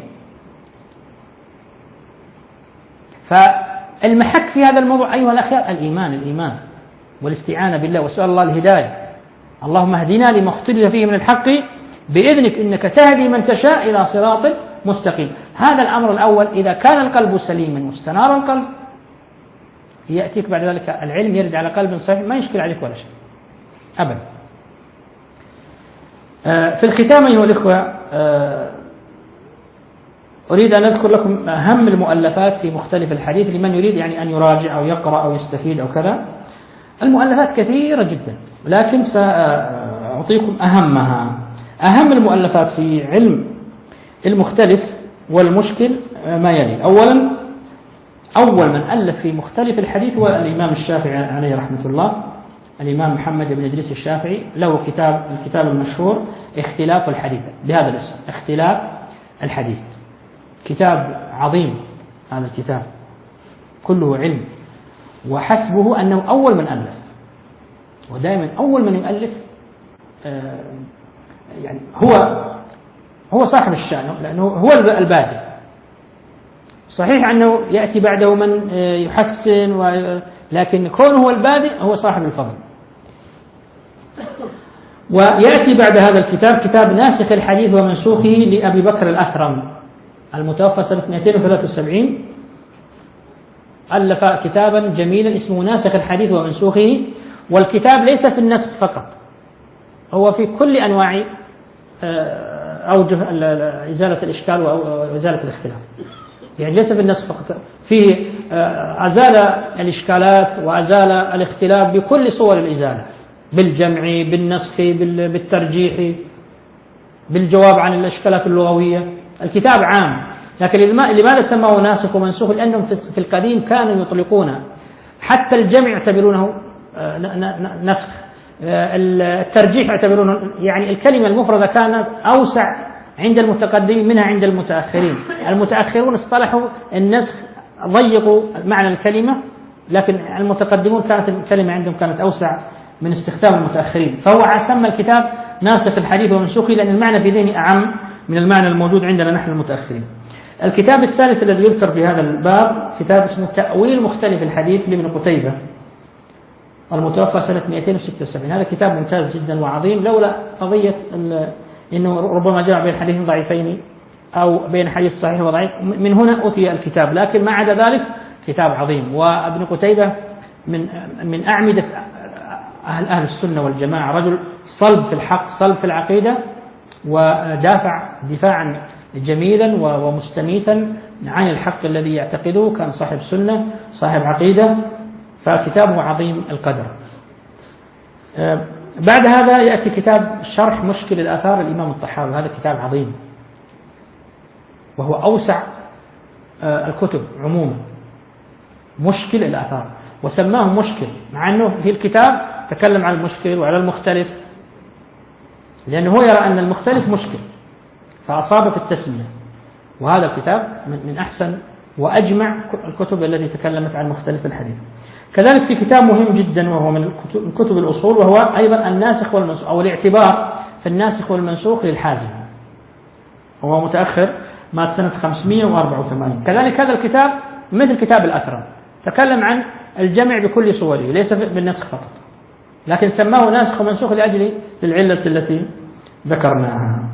فالمحك في هذا الموضوع أيها الأخيار الإيمان والاستعانة بالله وسؤال الله الهداية. اللهم اهدنا لما اختلف فيه من الحق بإذنك إنك تهدي من تشاء إلى صراط مستقيم. هذا الأمر الأول. إذا كان القلب سليما واستنار القلب يأتيك بعد ذلك العلم يرد على قلب صحيح، ما يشكل عليك ولا شيء أبدا. في الختام أيها الإخوة أريد أن أذكر لكم أهم المؤلفات في مختلف الحديث لمن يريد يعني أن يراجع أو يقرأ أو يستفيد أو كذا. المؤلفات كثيرة جدا، لكن سأعطيكم أهمها. أهم المؤلفات في علم المختلف والمشكل ما يلي. أول من ألف في مختلف الحديث هو الإمام الشافعي عليه رحمة الله، الإمام محمد بن إدريس الشافعي. له الكتاب المشهور اختلاف الحديث بهذا الاسم، اختلاف الحديث. كتاب عظيم هذا الكتاب، كله علم، وحسبه أنه أول من ألف. ودائما أول من يؤلف يعني هو صاحب الشأن، لأنه هو البادئ. صحيح أنه يأتي بعده من يحسن، لكن كونه هو البادئ هو صاحب الفضل. ويأتي بعد هذا الكتاب كتاب ناسخ الحديث ومنسوخه لأبي بكر الأثرم المتوفى سنة 273. ألف كتابا جميلا اسمه ناسخ الحديث ومنسوخه. والكتاب ليس في النسخ فقط، هو في كل أنواع أوجه إزالة الإشكال وإزالة الاختلاف. يعني ليس في النسخ فقط، فيه أزال الإشكالات وأزال الاختلاف بكل صور الإزالة، بالجمع، بالنسخ، بالترجيح، بالجواب عن الإشكالات اللغوية. الكتاب عام، لكن لماذا سموه ناسخ ومنسوخ؟ لأنهم في القديم كانوا يطلقون حتى الجمع يعتبرونه نسخ، الترجيح يعتبرونه، يعني الكلمة المفردة كانت أوسع عند المتقدمين منها عند المتأخرين. المتأخرون اصطلحوا النسخ، ضيقوا معنى الكلمة، لكن المتقدمون كانت الكلمة عندهم كانت أوسع من استخدام المتأخرين. فهو سمى الكتاب ناسخ الحديث ومنسوخه لأن المعنى في ذهنه أعم من المعنى الموجود عندنا نحن المتأخرين. الكتاب الثالث الذي يذكر في هذا الباب كتاب اسمه تأويل مختلف الحديث لابن قتيبة المتوفى سنة 276. هذا كتاب ممتاز جدا وعظيم، لولا قضية إنه ربما جاء بين حديث ضعيفين أو بين حديث صحيح وضعيف، من هنا أتي الكتاب. لكن ما عدا ذلك كتاب عظيم. وابن قتيبة من أعمدة أهل السنة والجماعة، رجل صلب في الحق، صلب في العقيدة، ودافع دفاعا جميلا ومستميتا عن الحق الذي يعتقده. كان صاحب سنة، صاحب عقيدة، فكتابه عظيم القدر. بعد هذا يأتي كتاب شرح مشكل الآثار الإمام الطحاوي. هذا كتاب عظيم وهو أوسع الكتب عموما، مشكل الآثار، وسماه مشكل مع أنه في الكتاب تكلم عن المشكل وعلى المختلف، لأنه هو يرى أن المختلف مشكل فأصاب في التسمية. وهذا الكتاب من أحسن وأجمع الكتب التي تكلمت عن مختلف الحديث. كذلك في كتاب مهم جدا وهو من كتب الأصول، وهو أيضا الناسخ والمنسوخ أو الاعتبار في الناسخ والمنسوخ للحازم، هو متأخر، مات سنة 584. كذلك هذا الكتاب مثل كتاب الأثرم، تكلم عن الجمع بكل صوره ليس بالنسخ فقط، لكن سماه ناسخ ومنسوخ لأجل العلة التي ذكرناها.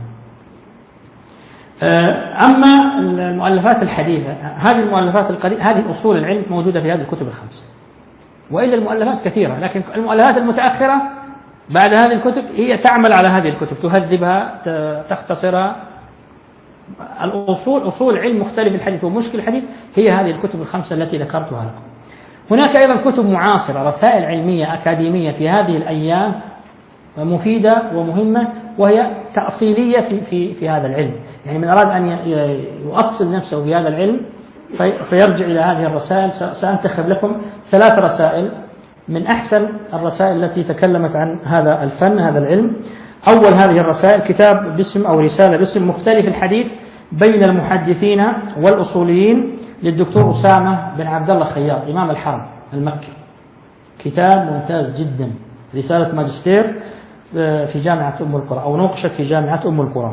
أما المؤلفات الحديثة، هذه المؤلفات القديمة، هذه أصول العلم موجودة في هذه الكتب الخمسة، وإلا المؤلفات كثيرة، لكن المؤلفات المتأخرة بعد هذه الكتب هي تعمل على هذه الكتب، تهذبها، تختصرها. الأصول، أصول علم مختلف الحديث ومشكل الحديث، هي هذه الكتب الخمسة التي ذكرتها لكم. هناك أيضا كتب معاصرة، رسائل علمية أكاديمية في هذه الأيام مفيدة ومهمة، وهي تأصيلية في هذا العلم. يعني من أراد أن يؤصل نفسه في هذا العلم فيرجع إلى هذه الرسائل. سأنتخب لكم 3 رسائل من أحسن الرسائل التي تكلمت عن هذا الفن، هذا العلم. أول هذه الرسائل كتاب باسم أو رسالة باسم مختلف الحديث بين المحدثين والأصوليين للدكتور أسامة بن عبد الله خياط إمام الحرم المكي. كتاب ممتاز جدا رسالة ماجستير في جامعة أم القرى، أو نوقشت في جامعة أم القرى.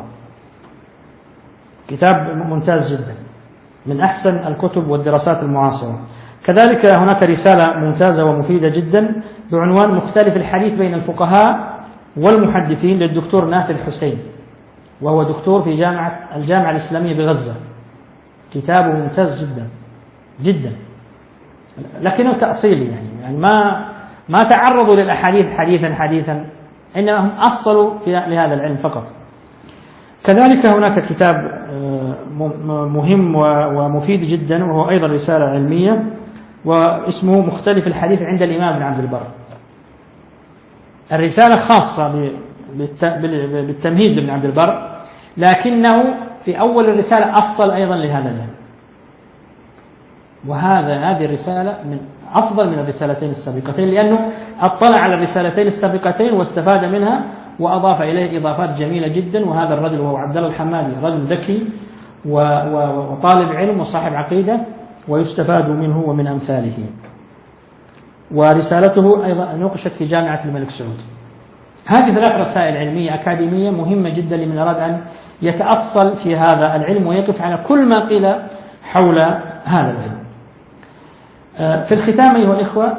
كتاب ممتاز جدا، من أحسن الكتب والدراسات المعاصرة. كذلك هناك رسالة ممتازة ومفيدة جدا بعنوان مختلف الحديث بين الفقهاء والمحدثين للدكتور نافذ حسين، وهو دكتور في الجامعة الإسلامية بغزة. كتابه ممتاز جدا جدا، لكنه تأصيلي، يعني ما تعرضوا للأحاديث حديثا، إنما هم أصلوا لهذا العلم فقط. كذلك هناك كتاب مهم ومفيد جدا، وهو أيضا رسالة علمية، واسمه مختلف الحديث عند الإمام ابن عبد البر. الرسالة خاصة بالتمهيد لابن عبد البر، لكنه في أول الرسالة أصل أيضا لهذا العلم. هذه الرسالة من أفضل من الرسالتين السابقتين، لأنه اطلع على الرسالتين السابقتين واستفاد منها، وأضاف إليه إضافات جميلة جدا. وهذا الرجل وهو عبد الله الحمادي رجل ذكي وطالب علم وصاحب عقيدة، ويستفاد منه ومن أمثاله. ورسالته أيضا نوقشت في جامعة الملك سعود. هذه 3 رسائل علمية أكاديمية مهمة جدا لمن أراد أن يتأصل في هذا العلم ويقف على كل ما قيل حول هذا العلم. في الختام أيها الإخوة،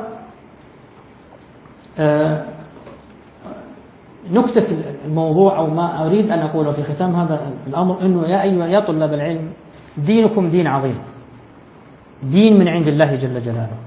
نكتة الموضوع أو ما أريد أن أقوله في ختام هذا الأمر، أنه يا طلاب العلم، دينكم دين عظيم، دين من عند الله جل جلاله،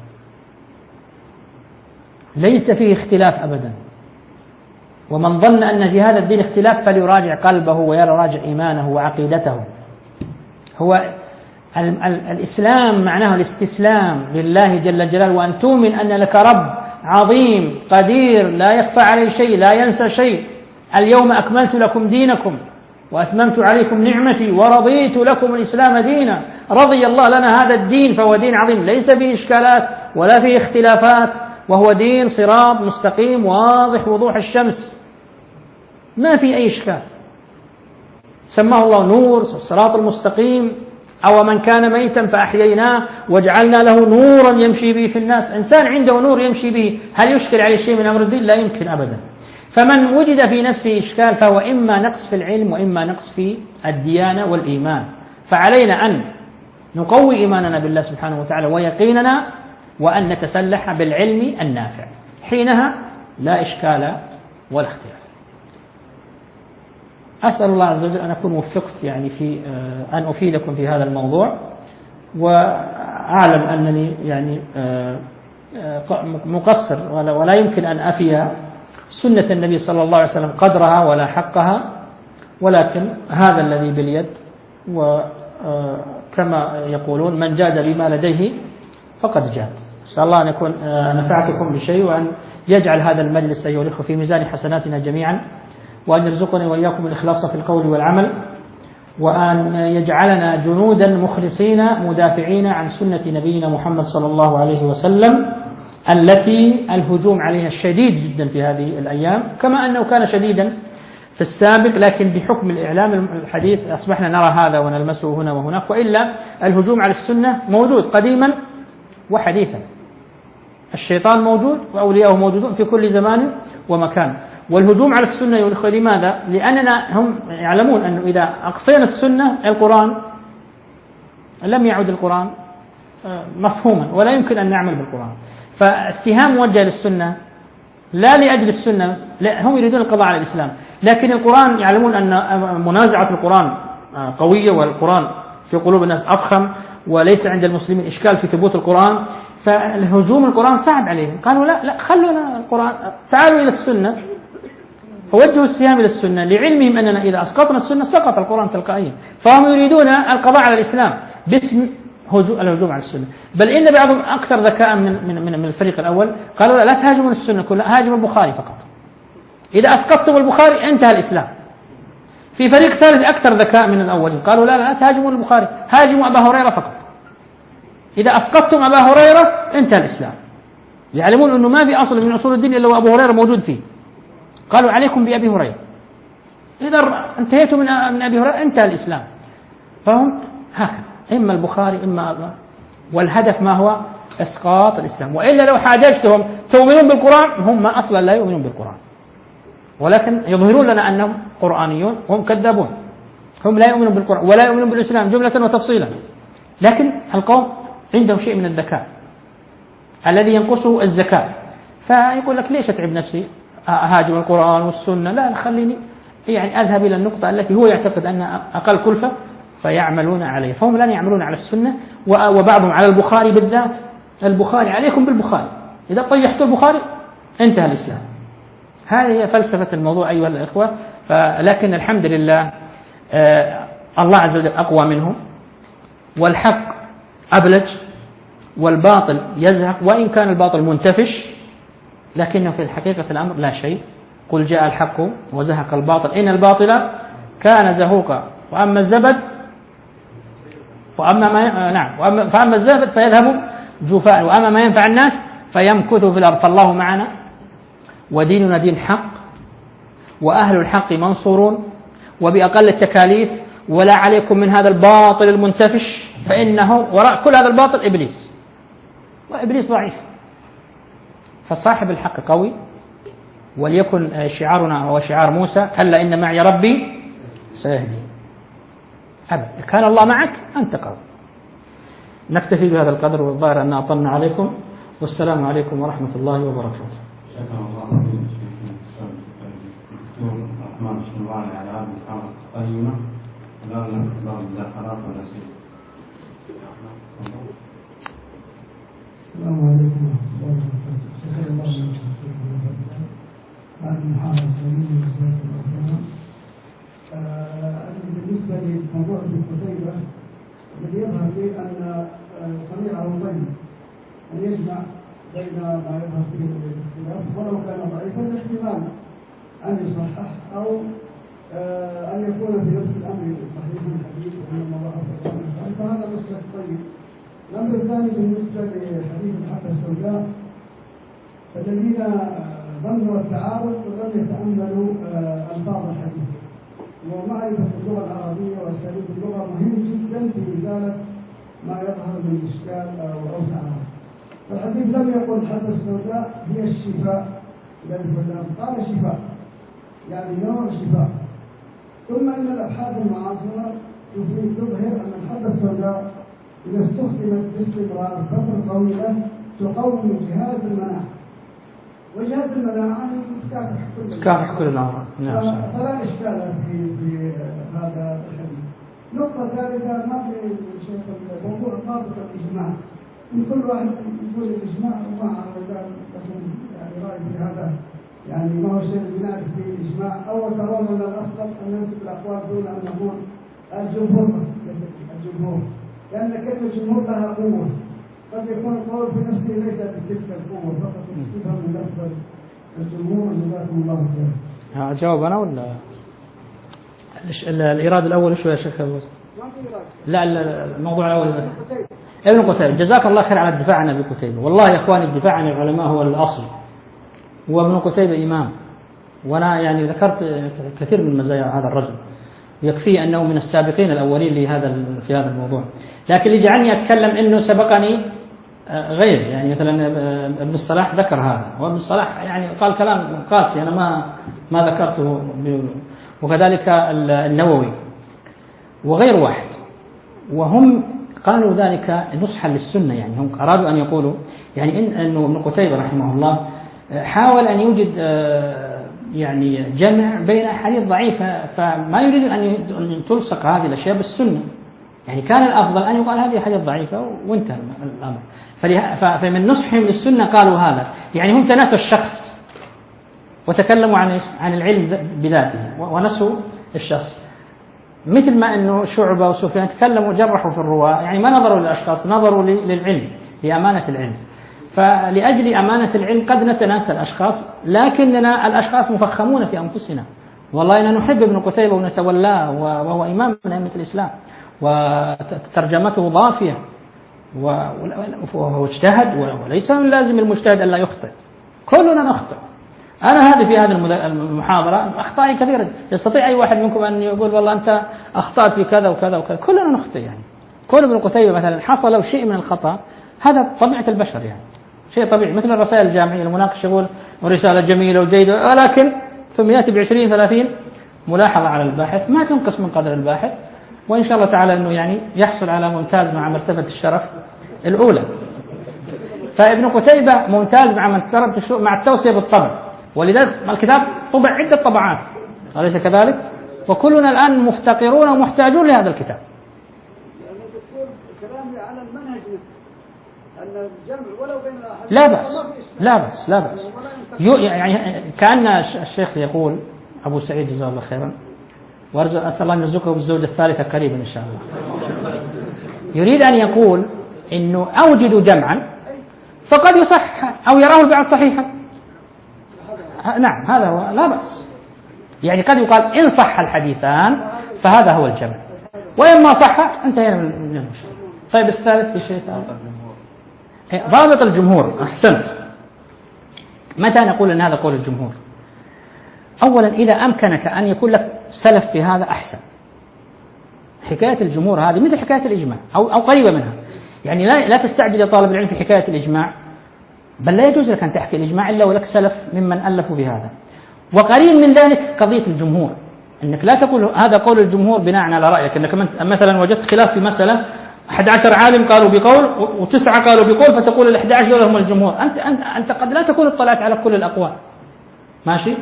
ليس فيه اختلاف أبدا. ومن ظن أن في هذا الدين اختلاف فليراجع قلبه ويراجع إيمانه وعقيدته. هو الإسلام معناه الاستسلام لله جل جلاله، وأن تؤمن أن لك رب عظيم قدير لا يخفى عليه شيء، لا ينسى شيء. اليوم أكملت لكم دينكم وأتممت عليكم نعمتي ورضيت لكم الإسلام دينا. رضي الله لنا هذا الدين، فهو دين عظيم ليس فيه إشكالات ولا فيه اختلافات، وهو دين صراط مستقيم واضح وضوح الشمس، ما في أي إشكال. سماه الله نور، الصراط المستقيم. أو من كان ميتا فأحييناه وجعلنا له نورا يمشي به في الناس. إنسان عنده نور يمشي به، هل يشكل عليه شيء من أمر الدين؟ لا يمكن أبدا. فمن وجد في نفسه إشكال فهو إما نقص في العلم وإما نقص في الديانة والإيمان. فعلينا أن نقوي إيماننا بالله سبحانه وتعالى ويقيننا، وأن نتسلح بالعلم النافع، حينها لا إشكال ولا اختلاف. أسأل الله عز وجل أن أكون وفقت يعني في أن أفيدكم في هذا الموضوع، وأعلم أنني يعني مقصر ولا يمكن أن أفي سنة النبي صلى الله عليه وسلم قدرها ولا حقها، ولكن هذا الذي باليد. وكما يقولون من جاد بما لديه فقد جاد. إن شاء الله أن يكون نفعتكم بشيء، وأن يجعل هذا المجلس أيها الأخوة في ميزان حسناتنا جميعا، وأن يرزقني وإياكم الإخلاص في القول والعمل، وأن يجعلنا جنودا مخلصين مدافعين عن سنة نبينا محمد صلى الله عليه وسلم، التي الهجوم عليها شديد جدا في هذه الأيام، كما أنه كان شديدا في السابق، لكن بحكم الإعلام الحديث أصبحنا نرى هذا ونلمسه هنا وهناك. وإلا الهجوم على السنة موجود قديما وحديثا، الشيطان موجود وأولياءه موجودون في كل زمان ومكان. والهجوم على السنة يا أخوة لماذا؟ لأننا هم يعلمون أنه إذا أقصينا السنة القرآن لم يعد القرآن مفهوما، ولا يمكن أن نعمل بالقرآن. فالسهام موجه للسنة لا لأجل السنة، لا، هم يريدون القضاء على الإسلام. لكن القرآن يعلمون أن منازعة القرآن قوية، والقرآن في قلوب الناس أفخم، وليس عند المسلمين إشكال في ثبوت القرآن. فالهجوم القرآن صعب عليهم، قالوا لا خلونا القرآن، تعالوا إلى السنة. فوجهوا السهام إلى السنة لعلمهم أننا إذا أسقطنا السنة سقط القرآن تلقائيا. فهم يريدون القضاء على الإسلام باسم الهجوم على السنة. بل إن بعضهم أكثر ذكاء من الفريق الأول، قالوا لا تهاجموا السنة كلها، هاجموا البخاري فقط. إذا أسقطتم البخاري انتهى الإسلام. في فريق ثالث أكثر ذكاء من الأولين، قالوا لا تهاجموا البخاري، هاجموا أبا هريرة فقط. إذا أسقطتم أبا هريرة انتهى الإسلام. يعلمون أنه ما في أصل من أصول الدين إلا وأبو هريرة موجود فيه. قالوا عليكم بأبي هريرة، إذا انتهيتم من أبي هريرة انتهى الإسلام. فهم هكذا، إما البخاري إما والهدف ما هو؟ إسقاط الإسلام. وإلا لو حاججتهم تؤمنون بالقرآن، هم أصلا لا يؤمنون بالقرآن، ولكن يظهرون لنا أنهم قرآنيون وهم كذابون. هم لا يؤمنون بالقرآن ولا يؤمنون بالإسلام جملة وتفصيلا، لكن القوم عندهم شيء من الذكاء الذي ينقصه الزكاة، فيقول لك ليش أتعب نفسي أهاجم القرآن والسنة، لا خليني يعني أذهب إلى النقطة التي هو يعتقد أنها أقل كلفة فيعملون عليه. فهم لا يعملون على السنة، وبعضهم على البخاري بالذات. البخاري عليكم بالبخاري، إذا طيحتوا البخاري انتهى الإسلام. هذه هي فلسفة الموضوع أيها الإخوة. لكن الحمد لله الله عز وجل أقوى منهم، والحق أبلج والباطل يزهق، وإن كان الباطل منتفش لكنه في الحقيقة الأمر لا شيء. قل جاء الحق وزهق الباطل إن الباطل كان زهوقا، وأما الزبد فأما الزبد فيذهب جفاء، وأما ما ينفع الناس فيمكث في الأرض. فالله معنا وديننا دين حق، وأهل الحق منصورون وبأقل التكاليف، ولا عليكم من هذا الباطل المنتفش، فإنه وراء كل هذا الباطل إبليس، وإبليس ضعيف. فصاحب الحق قوي، وليكن شعارنا هو شعار موسى: كلا إن معي ربي سيهدي. أبدا، كان الله معك أنت قوي. نكتفي بهذا القدر، والظاهر أن أطلنا عليكم، والسلام عليكم ورحمة الله وبركاته. شكرا الله فيك الدكتور الرحمن الشنواني على هذه الحلقة القيمة، ولا نفذ الله بالآخرات ونسير. السلام عليكم ورحمة الله وبركاته. شكرا الله لكم هذه المحاضرة الكريمة جزاكم الله خيرا. بالنسبة لموضوع ابن قتيبة، الذي يظهر لي أن صنيعه طيب، أن يجمع بين ما يظهر فيه الاختلاف، ولو كان ضعيفا الاحتمال أن يصحح أو أن يكون في نفس الأمر صحيح الحديث وأن الله أفضل، فهذا مسلك طيب. الأمر الثاني بالنسبة لحديث الحبة السوداء، الذين ظنوا التعارض ولم يتأملوا ألفاظ الحديث، ومعرفة اللغة العربية وأساليب اللغة مهم جدا في إزالة ما يظهر من إشكال أو تعارض. الحديث لم يقل الحبة السوداء هي الشفاء، قال شفاء يعني نوع شفاء. ثم إن الأبحاث المعاصرة تظهر أن الحبة السوداء إذا استخدمت باستمرار فترة طويلة تقوي جهاز المناعة، وجهاز المناعة كافح كل الأمراض. فلا إشكال في هذا الحديث. نقطة ثالثة، ما في شيء موضوع ضابط الإجماع. من كل واحد يقول الإجماع وما أعرف لكم يعني رأي في هذا، يعني ما هو شيء بناء في الإجماع، أو ترون أن الأفضل أن ننسب الأقوال دون أن نقول الجمهور، الجمهور، لأن كلمة الجمهور لها قوة، قد يكون القول في نفسه ليس بتلك القوة، فقط نسبها من لفظ الجمهور. جزاكم الله خيرا. أجاوب أنا ولا الإيراد الأول شو يا شيخ؟ لا الموضوع الأول ابن قتيبة. جزاك الله خير على الدفاع عن ابن قتيبة. والله يا إخواني الدفاع عن العلماء هو الأصل، وابن قتيبة إمام، وأنا يعني ذكرت كثير من مزايا هذا الرجل، يكفي أنه من السابقين الأولين في هذا الموضوع. لكن اللي جعلني أتكلم أنه سبقني غير، يعني مثلا ابن الصلاح ذكر هذا، وابن الصلاح يعني قال كلام قاسي أنا ما ذكرته، وكذلك النووي وغير واحد، وهم قالوا ذلك نصحا للسنة. يعني هم أرادوا أن يقولوا يعني إنه ابن قتيبة رحمه الله حاول أن يوجد يعني جمع بين أحاديث ضعيفة، فما يريد أن تلصق هذه الأشياء بالسنة. يعني كان الأفضل أن يقال هذه حديث ضعيفة وانتهى الأمر. فمن نصحهم للسنة قالوا هذا، يعني هم تناسوا الشخص وتكلموا عن العلم بذاته ونسوا الشخص، مثل ما أنه شعبة وسفيان تكلموا جرحوا في الرواة، يعني ما نظروا للأشخاص، نظروا للعلم، لأمانة العلم. فلأجل أمانة العلم قد نتناسى الأشخاص، لكننا الأشخاص مفخمون في أنفسنا. والله إننا نحب ابن قتيبة ونتولاه، وهو إمام من أئمة الإسلام، وترجمته ضافية، وهو اجتهد، وليس من لازم المجتهد ألا يخطئ، كلنا نخطئ. أنا في هذه المحاضرة أخطائي كثيرا، يستطيع أي واحد منكم أن يقول والله أنت أخطأت في كذا وكذا وكذا، كلنا نخطئ. يعني كل ابن قتيبة مثلا حصل له شيء من الخطأ، هذا طبيعة البشر يعني، شيء طبيعي، مثل الرسائل الجامعية المناقش يقول رسالة جميلة وجيدة، ولكن ثم يأتي ب20-30 ملاحظة على الباحث ما تنقص من قدر الباحث، وإن شاء الله تعالى أنه يعني يحصل على ممتاز مع مرتبة الشرف الأولى. فابن قتيبة ممتاز مع التوصية بالطبع، ولذلك الكتاب طبع عدة طبعات، أليس كذلك؟ وكلنا الآن مفتقرون ومحتاجون لهذا الكتاب. يعني دكتور كلامي على المنهج نفسه أن الجمع ولو بين الأحاديث لا بأس يعني كأن الشيخ يقول أبو سعيد جزاه الله خيرا، وأسأل الله أن يرزقه بالزوجة الثالثة قريبا إن شاء الله، يريد أن يقول إنه أوجدوا جمعا فقد يصح أو يراه البعض صحيحا. نعم هذا هو، لا بأس، يعني قد يقال إن صح الحديثان فهذا هو الجمع، وإما صح انتهينا من المشكلة. طيب الثالث في شيء ثاني، ضابط الجمهور. أحسنت. متى نقول أن هذا قول الجمهور؟ أولا إذا أمكنك أن يكون لك سلف في هذا أحسن. حكاية الجمهور هذه مثل حكاية الإجماع أو قريبة منها، يعني لا تستعجل يا طالب العلم في حكاية الإجماع، بل لا يجوز لك أن تحكي الإجماع إلا ولك سلف ممن ألفوا بهذا. وقريب من ذلك قضية الجمهور، أنك لا تقول هذا قول الجمهور بناء على رأيك، أنك مثلا وجدت خلاف في مسألة 11 عالم قالوا بقول و9 قالوا بقول، فتقول ال11 هم الجمهور. أنت قد لا تكون اطلعت على كل الأقوال، ماشي؟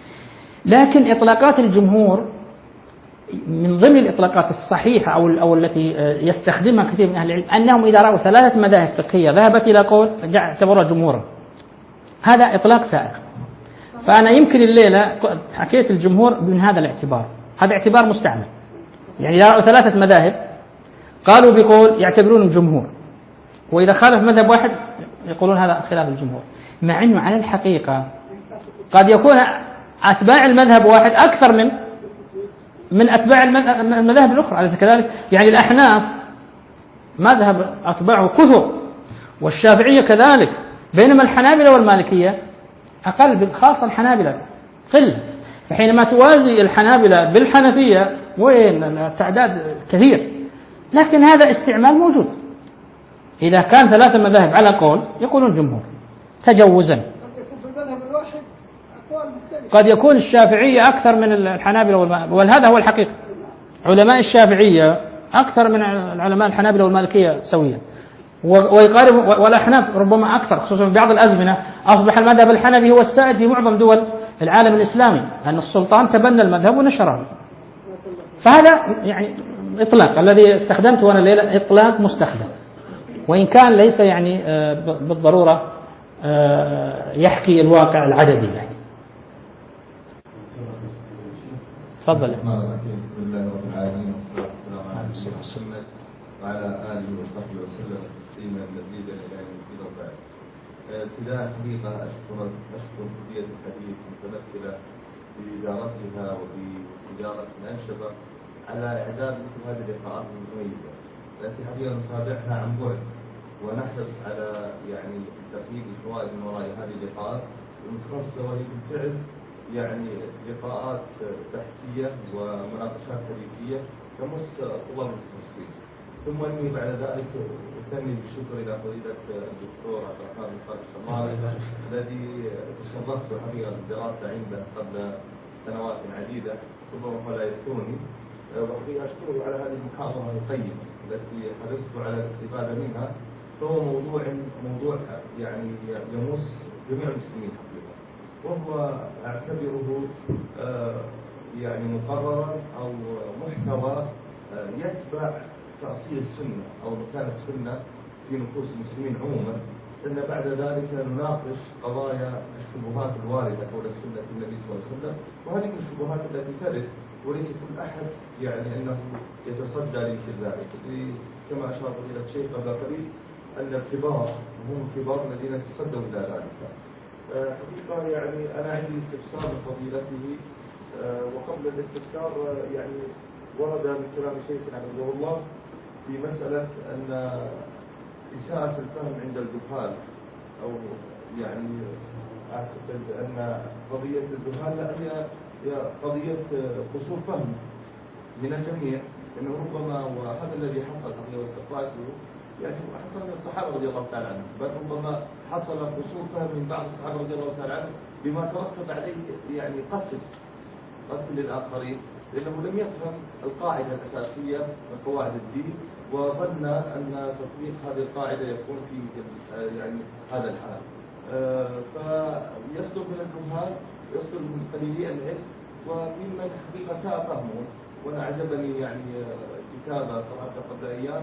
لكن إطلاقات الجمهور من ضمن الإطلاقات الصحيحة أو التي يستخدمها كثير من أهل العلم، أنهم إذا رأوا 3 مذاهب فقهية ذهبت إلى قول اعتبرها جمهورا. هذا إطلاق سائغ. فأنا يمكن الليلة حكيت الجمهور من هذا الاعتبار، هذا اعتبار مستعمل، يعني إذا رأوا 3 مذاهب قالوا بقول يعتبرون الجمهور، وإذا خالف مذهب واحد يقولون هذا خلاف الجمهور، مع أنه على الحقيقة قد يكون أتباع المذهب واحد أكثر من أتباع المذاهب الأخرى، أليس كذلك؟ يعني الأحناف مذهب أتباعه كثر، والشافعية كذلك، بينما الحنابلة والمالكية أقل، خاصة الحنابلة قلة. فحينما توازي الحنابلة بالحنفية وين التعداد كثير، لكن هذا استعمال موجود. إذا كان 3 مذاهب على قول يقولون جمهور تجوزا، قد يكون الشافعية أكثر من الحنابلة وهذا هو الحقيقة. علماء الشافعية أكثر من العلماء الحنابلة والمالكية سويا، ويقارب، والأحناف ربما أكثر، خصوصا في بعض الأزمنة أصبح المذهب الحنفي هو السائد في معظم دول العالم الإسلامي، لأن السلطان تبنى المذهب ونشره. فهذا يعني إطلاق الذي استخدمته أنا الليلة إطلاق مستخدم، وإن كان ليس يعني بالضرورة يحكي الواقع العددي يعني. تفضل. بسم الله الرحمن الرحيم، والصلاة والسلام على سيدنا محمد وعلى آله وصحبه وسلم تسليما مزيدا إلى يوم الدين وبعد. ابتداء حقيقة أشكر كلية الحديث المتمثلة بإدارتها وبإدارة الأنشطة على إعداد مثل هذه اللقاءات المميزة التي حقيقة نتابعها عن بعد، ونحرص على يعني تخريج الفوائد من وراء هذه اللقاءات المتخصصة، وهي بالفعل يعني لقاءات بحثية ومناقشات حديثية تمس طلاب المتخصصين. ثم اني بعد ذلك اثني بالشكر الى فضيلة الدكتور عبد الرحمن بن خالد الشماري الذي تشرفت حقيقة بالدراسة عنده قبل سنوات عديدة، ربما هو لا يذكرني، وحقيقة أشكره على هذه المحاضرة القيمة التي حرصت على الاستفادة منها. فهو موضوع يعني يمس جميع المسلمين حقيقة، وهو أعتبره يعني مقررا أو محتوى يتبع تأصيل السنة أو مكان السنة في نفوس المسلمين عموما، لأن بعد ذلك نناقش قضايا الشبهات الواردة حول سنة النبي صلى الله عليه وسلم، وهذه الشبهات التي ترد وليس كل أحد يعني أنه يتصدى لمثل ذلك. كما أشار إلى الشيخ قبل قليل أن الكبار هم الكبار الذين تصدوا إلى ذلك. حقيقة يعني أنا عندي استفسار من فضيلته، وقبل الاستفسار يعني ورد من كلام شيخنا حفظه الله في مسألة أن إساءة الفهم عند الجهال، أو يعني أعتقد أن قضية الجهال هي قضية قصور فهم من الجميع، لأنه ربما وهذا الذي حصل حقيقة واستقرأته يعني حصل من الصحابة رضي الله تعالى عنهم، بل ربما حصل قصور فهم من بعض الصحابة رضي الله تعالى عنهم بما ترتب عليه يعني قتل للآخرين، لأنه لم يفهم القاعدة الأساسية من قواعد الدين، وظن أن تطبيق هذه القاعدة يكون في يعني هذا الحال. فيصدر من الجهال، يصدر من قليلي العلم، وممن حقيقة ساء فهمه. وأنا عجبني يعني كتابة قرأتها قبل أيام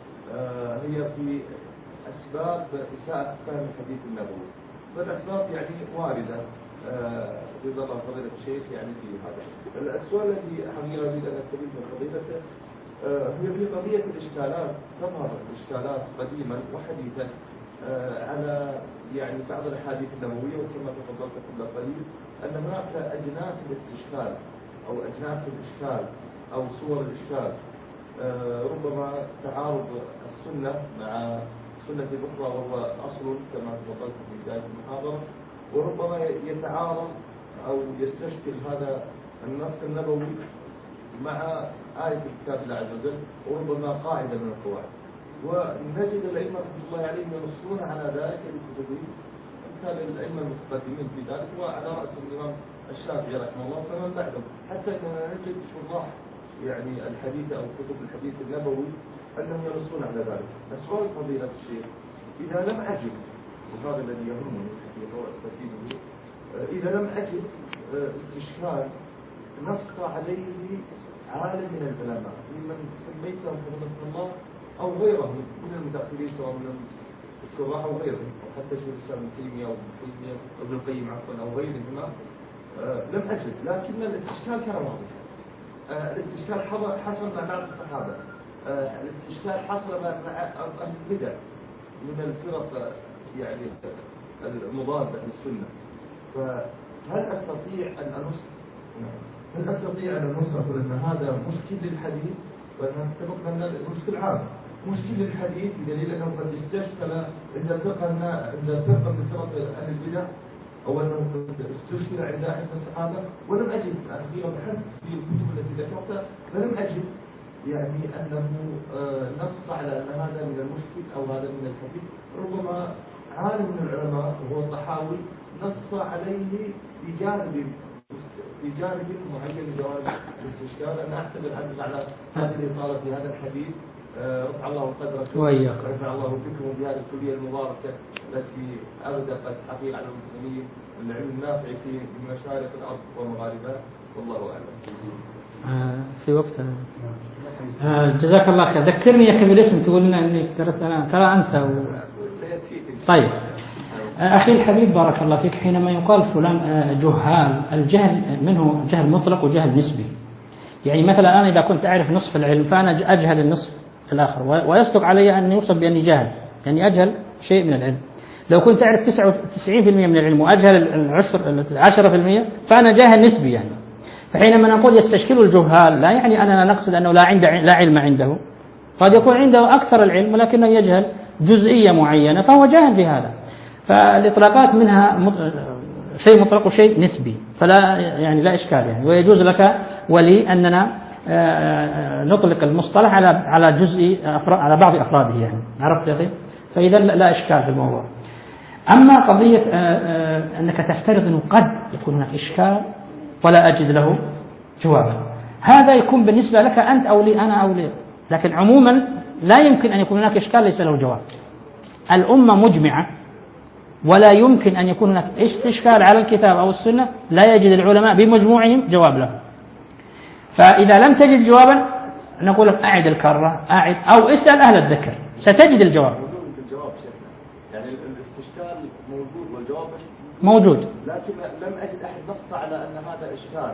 هي في أسباب إساءة فهم الحديث النبوي، فالأسباب يعني واردة جزا الله فضيلة الشيخ يعني في هذا. السؤال الذي حقيقة أريد أن أستفيد من فضيلته هي في قضية الإشكالات. تظهر الإشكالات قديما وحديثا على يعني بعض الأحاديث النبوية، وكما تفضلت قبل قليل أن هناك أجناس الاستشكال أو أجناس الإشكال أو صور الإشكال، ربما تعارض السنة مع سنة أخرى وهو أصل كما تفضلت في بداية المحاضرة، وربما يتعارض أو يستشكل هذا النص النبوي مع آية الكتاب الله عز وجل، وربما قاعدة من القواعد. ونجد الأئمة رحمة الله عليهم ينصون على ذلك بكتبهم، أمثال الأئمة المتقدمين في ذلك، وعلى رأس الإمام الشافعي رحمه الله فمن بعدهم، حتى أننا نجد شراح يعني الحديث أو كتب الحديث النبوي أنهم ينصون على ذلك. السؤال فضيلة الشيخ، إذا لم أجد، وهذا الذي يهمني الحقيقة وأستفيد به، إذا لم أجد استشكال نص عليه عالم من العلماء ممن سميتهم حفظهم الله أو غيرهم من المتأخرين سواء من الشراح أو غيرهم، أو حتى شيخ الإسلام ابن تيمية أو ابن القيم عفوا أو غيرهما، لم أجد، لكن الاستشكال كان واضح. الاستشكال حصل مع بعض الصحابة، الاستشكال حصل مع أهل البدع من الفرق يعني المضادة للسنة. فهل أستطيع أن أنص أقول أن هذا مشكل للحديث؟ ونتفق أن المشكل عام مشكل للحديث بدليل أنه قد استشكل عند فرقة من فرق أهل البدع، أو أنه قد استشكل عند أحد الصحابة، ولم أجد أخيرا بحث في الكتب التي ذكرتها فلم أجد يعني أنه نص على أن هذا من المشكل أو هذا من الحديث. ربما عالم من العلماء وهو الطحاوي نص عليه في جانب معين من جوانب الاستشكال. أنا أعتبر أن على هذه الإطالة في هذا الحديث رفع الله قدركم ورفع الله بكم بهذه الكلية المباركة التي أغدقت حقيقة على المسلمين العلم النافع في مشارق الأرض ومغاربها، والله أعلم. في وقت جزاك الله خير. ذكرني يا أخي بالاسم، تقول لنا أني درست أنا ترى أنسى طيب أخي الحبيب بارك الله فيك، حينما يقال فلان جهال، الجهل منه جهل مطلق وجهل نسبي. يعني مثلا أنا إذا كنت أعرف نصف العلم فأنا أجهل النصف الآخر، ويصدق علي أن يوصف بأني جاهل، يعني أجهل شيء من العلم. لو كنت أعرف 99% من العلم وأجهل 10% فأنا جاهل نسبي يعني. فحينما نقول يستشكل الجهال لا يعني أننا نقصد أنه لا علم عنده، قد يكون عنده أكثر العلم ولكنه يجهل جزئية معينة فهو جاهل بهذا. فالإطلاقات منها شيء مطلق وشيء نسبي، فلا يعني لا إشكال يعني، ويجوز لك ولي أننا نطلق المصطلح على جزء على بعض أفراده يعني، عرفت يا أخي؟ فإذا لا إشكال في الموضوع. أما قضية أنك تفترض أنه قد يكون هناك إشكال ولا أجد له جوابا، هذا يكون بالنسبة لك أنت أو لي أنا أو لي، لكن عموما لا يمكن أن يكون هناك إشكال ليس له جواب. الأمة مجمعة ولا يمكن أن يكون هناك استشكال على الكتاب أو السنة لا يجد العلماء بمجموعهم جواب له. فإذا لم تجد جوابا نقول أعد الكرة، أعد أو اسأل أهل الذكر ستجد الجواب. يعني الاستشكال موجود والجواب موجود، لكن لم أجد أحد نص على أن هذا إشكال.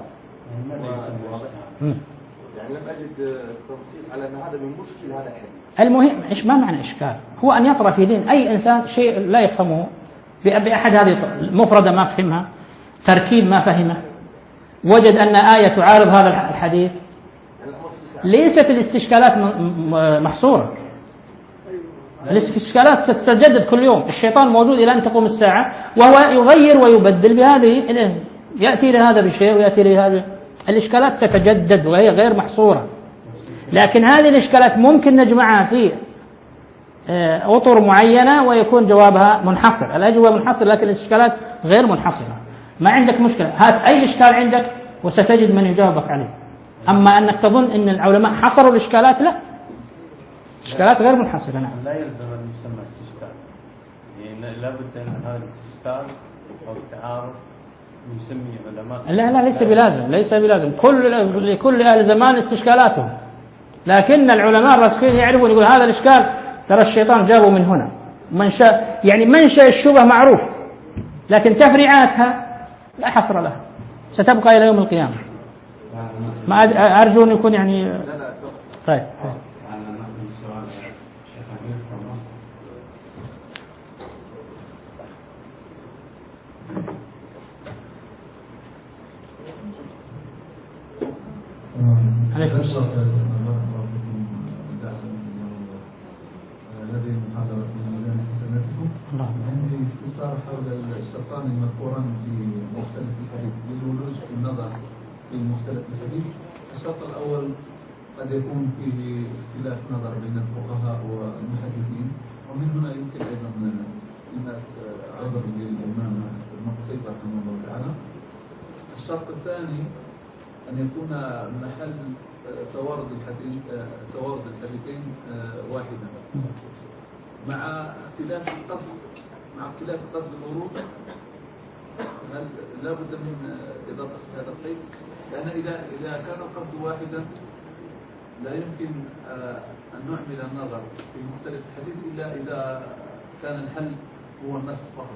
يعني لم أجد تنصيص على أن هذا من مشكل هذا الحديث. المهم إيش ما معنى إشكال؟ هو أن يطرأ في دين أي إنسان شيء لا يفهمه بأحد هذه المفردة ما فهمها، تركيب ما فهمه، وجد أن آية تعارض هذا الحديث. ليست الاستشكالات محصورة، الاستشكالات تتجدد كل يوم، الشيطان موجود إلى أن تقوم الساعة وهو يغير ويبدل بهذه، يأتي لهذا بشيء ويأتي لهذا. الإشكالات تتجدد وهي غير محصورة، لكن هذه الإشكالات ممكن نجمعها في أطر معينة ويكون جوابها منحصر. الأجوبة منحصر لكن الإشكالات غير منحصرة. ما عندك مشكلة، هات أي إشكال عندك وستجد من يجاوبك عليه. أما أنك تظن أن العلماء حصروا الإشكالات، لا، إشكالات غير منحصرة. نعم. لا يلزم أن يسمى استشكال، يعني لا بد أن هذا الاستشكال أو التعارض يسمي علماء. لا ليس بلازم. لكل أهل زمان استشكالاتهم، لكن العلماء الراسخين يعرفون، يقول هذا الإشكال ترى الشيطان جابه من هنا. منشأ الشبهة معروف، لكن تفريعاتها لا حصر لها، ستبقى إلى يوم القيامة. ما أرجو أن يكون يعني طيب. عليكم السلام. هذه المحاضرة من ميدان حسناتكم. عندي استفسار حول الشرطان المذكوران في مختلف الحديث للولوج في النظر في مختلف الحديث. الشرط الأول قد يكون فيه اختلاف نظر بين الفقهاء والمحدثين، ومن هنا يمكن أيضا الناس عذر للإمام ابن قتيبة رحمه الله تعالى. الشرط الثاني أن يكون محل توارد الحديثين واحدا مع اختلاف القصد الورود. هل لا بد من إضافة هذا القيد؟ لأن إذا كان القصد واحدا لا يمكن أن نعمل النظر في مختلف الحديث إلا إذا كان الحل هو النص فقط.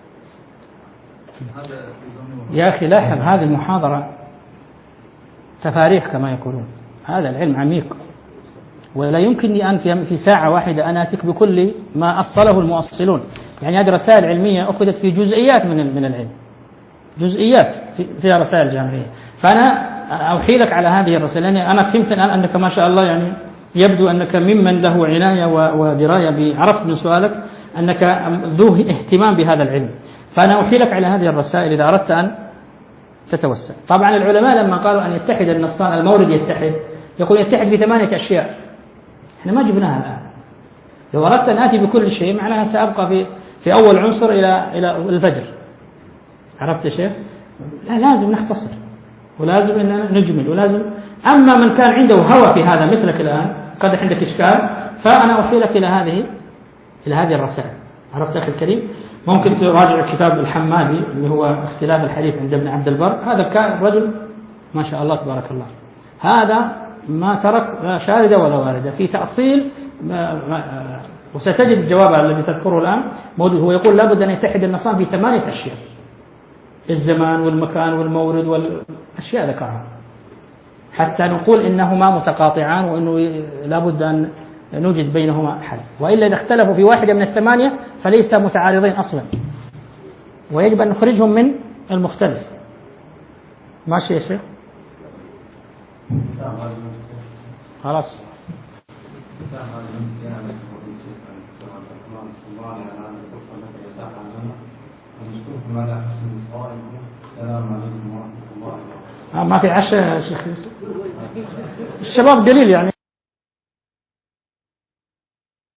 هذا يا أخي لاحظ، هذه المحاضرة تفاريح كما يقولون. هذا العلم عميق، ولا يمكنني أن في ساعة واحدة أن أتيك بكل ما أصله المؤصلون. يعني هذه رسائل علمية أخذت في جزئيات من العلم، جزئيات فيها رسائل جامعية. فأنا أوحي لك على هذه الرسائل، لأن أنا فهمت الآن أنك ما شاء الله يعني يبدو أنك ممن له عناية ودراية. عرفت من سؤالك أنك ذو اهتمام بهذا العلم، فأنا أوحي لك على هذه الرسائل إذا أردت أن تتوسع. طبعا العلماء لما قالوا أن يتحد النصان، المورد يتحد، يقول يتحد ب8 أشياء. احنا ما جبناها الآن. لو أردت أن آتي بكل شيء معناها سأبقى في أول عنصر إلى الفجر. عرفت يا شيخ؟ لا، لازم نختصر، ولازم أن نجمل، ولازم. أما من كان عنده هوى في هذا مثلك الآن، قد عندك إشكال، فأنا أوحي لك إلى هذه الرسائل. عرفت أخي الكريم؟ ممكن تراجع كتاب الحمادي اللي هو اختلاف الحديث عند ابن عبد البر. هذا كان رجل ما شاء الله تبارك الله، هذا ما ترك لا شاردة ولا واردة في تأصيل وستجد الجواب الذي تذكره الآن موجود. هو يقول لابد أن يتحد النصان في 8 أشياء: الزمان والمكان والمورد والأشياء ذكرها، حتى نقول إنهما متقاطعان وإنه لابد أن نوجد بينهما حل. وإلا إذا اختلفوا في واحدة من ال8 فليس متعارضين أصلا، ويجب أن نخرجهم من المختلف. ماشي يا شيخ؟ خلاص. السلام عليكم ورحمة الله وبركاته. ما في عشاء يا شيخ. الشباب قليل يعني.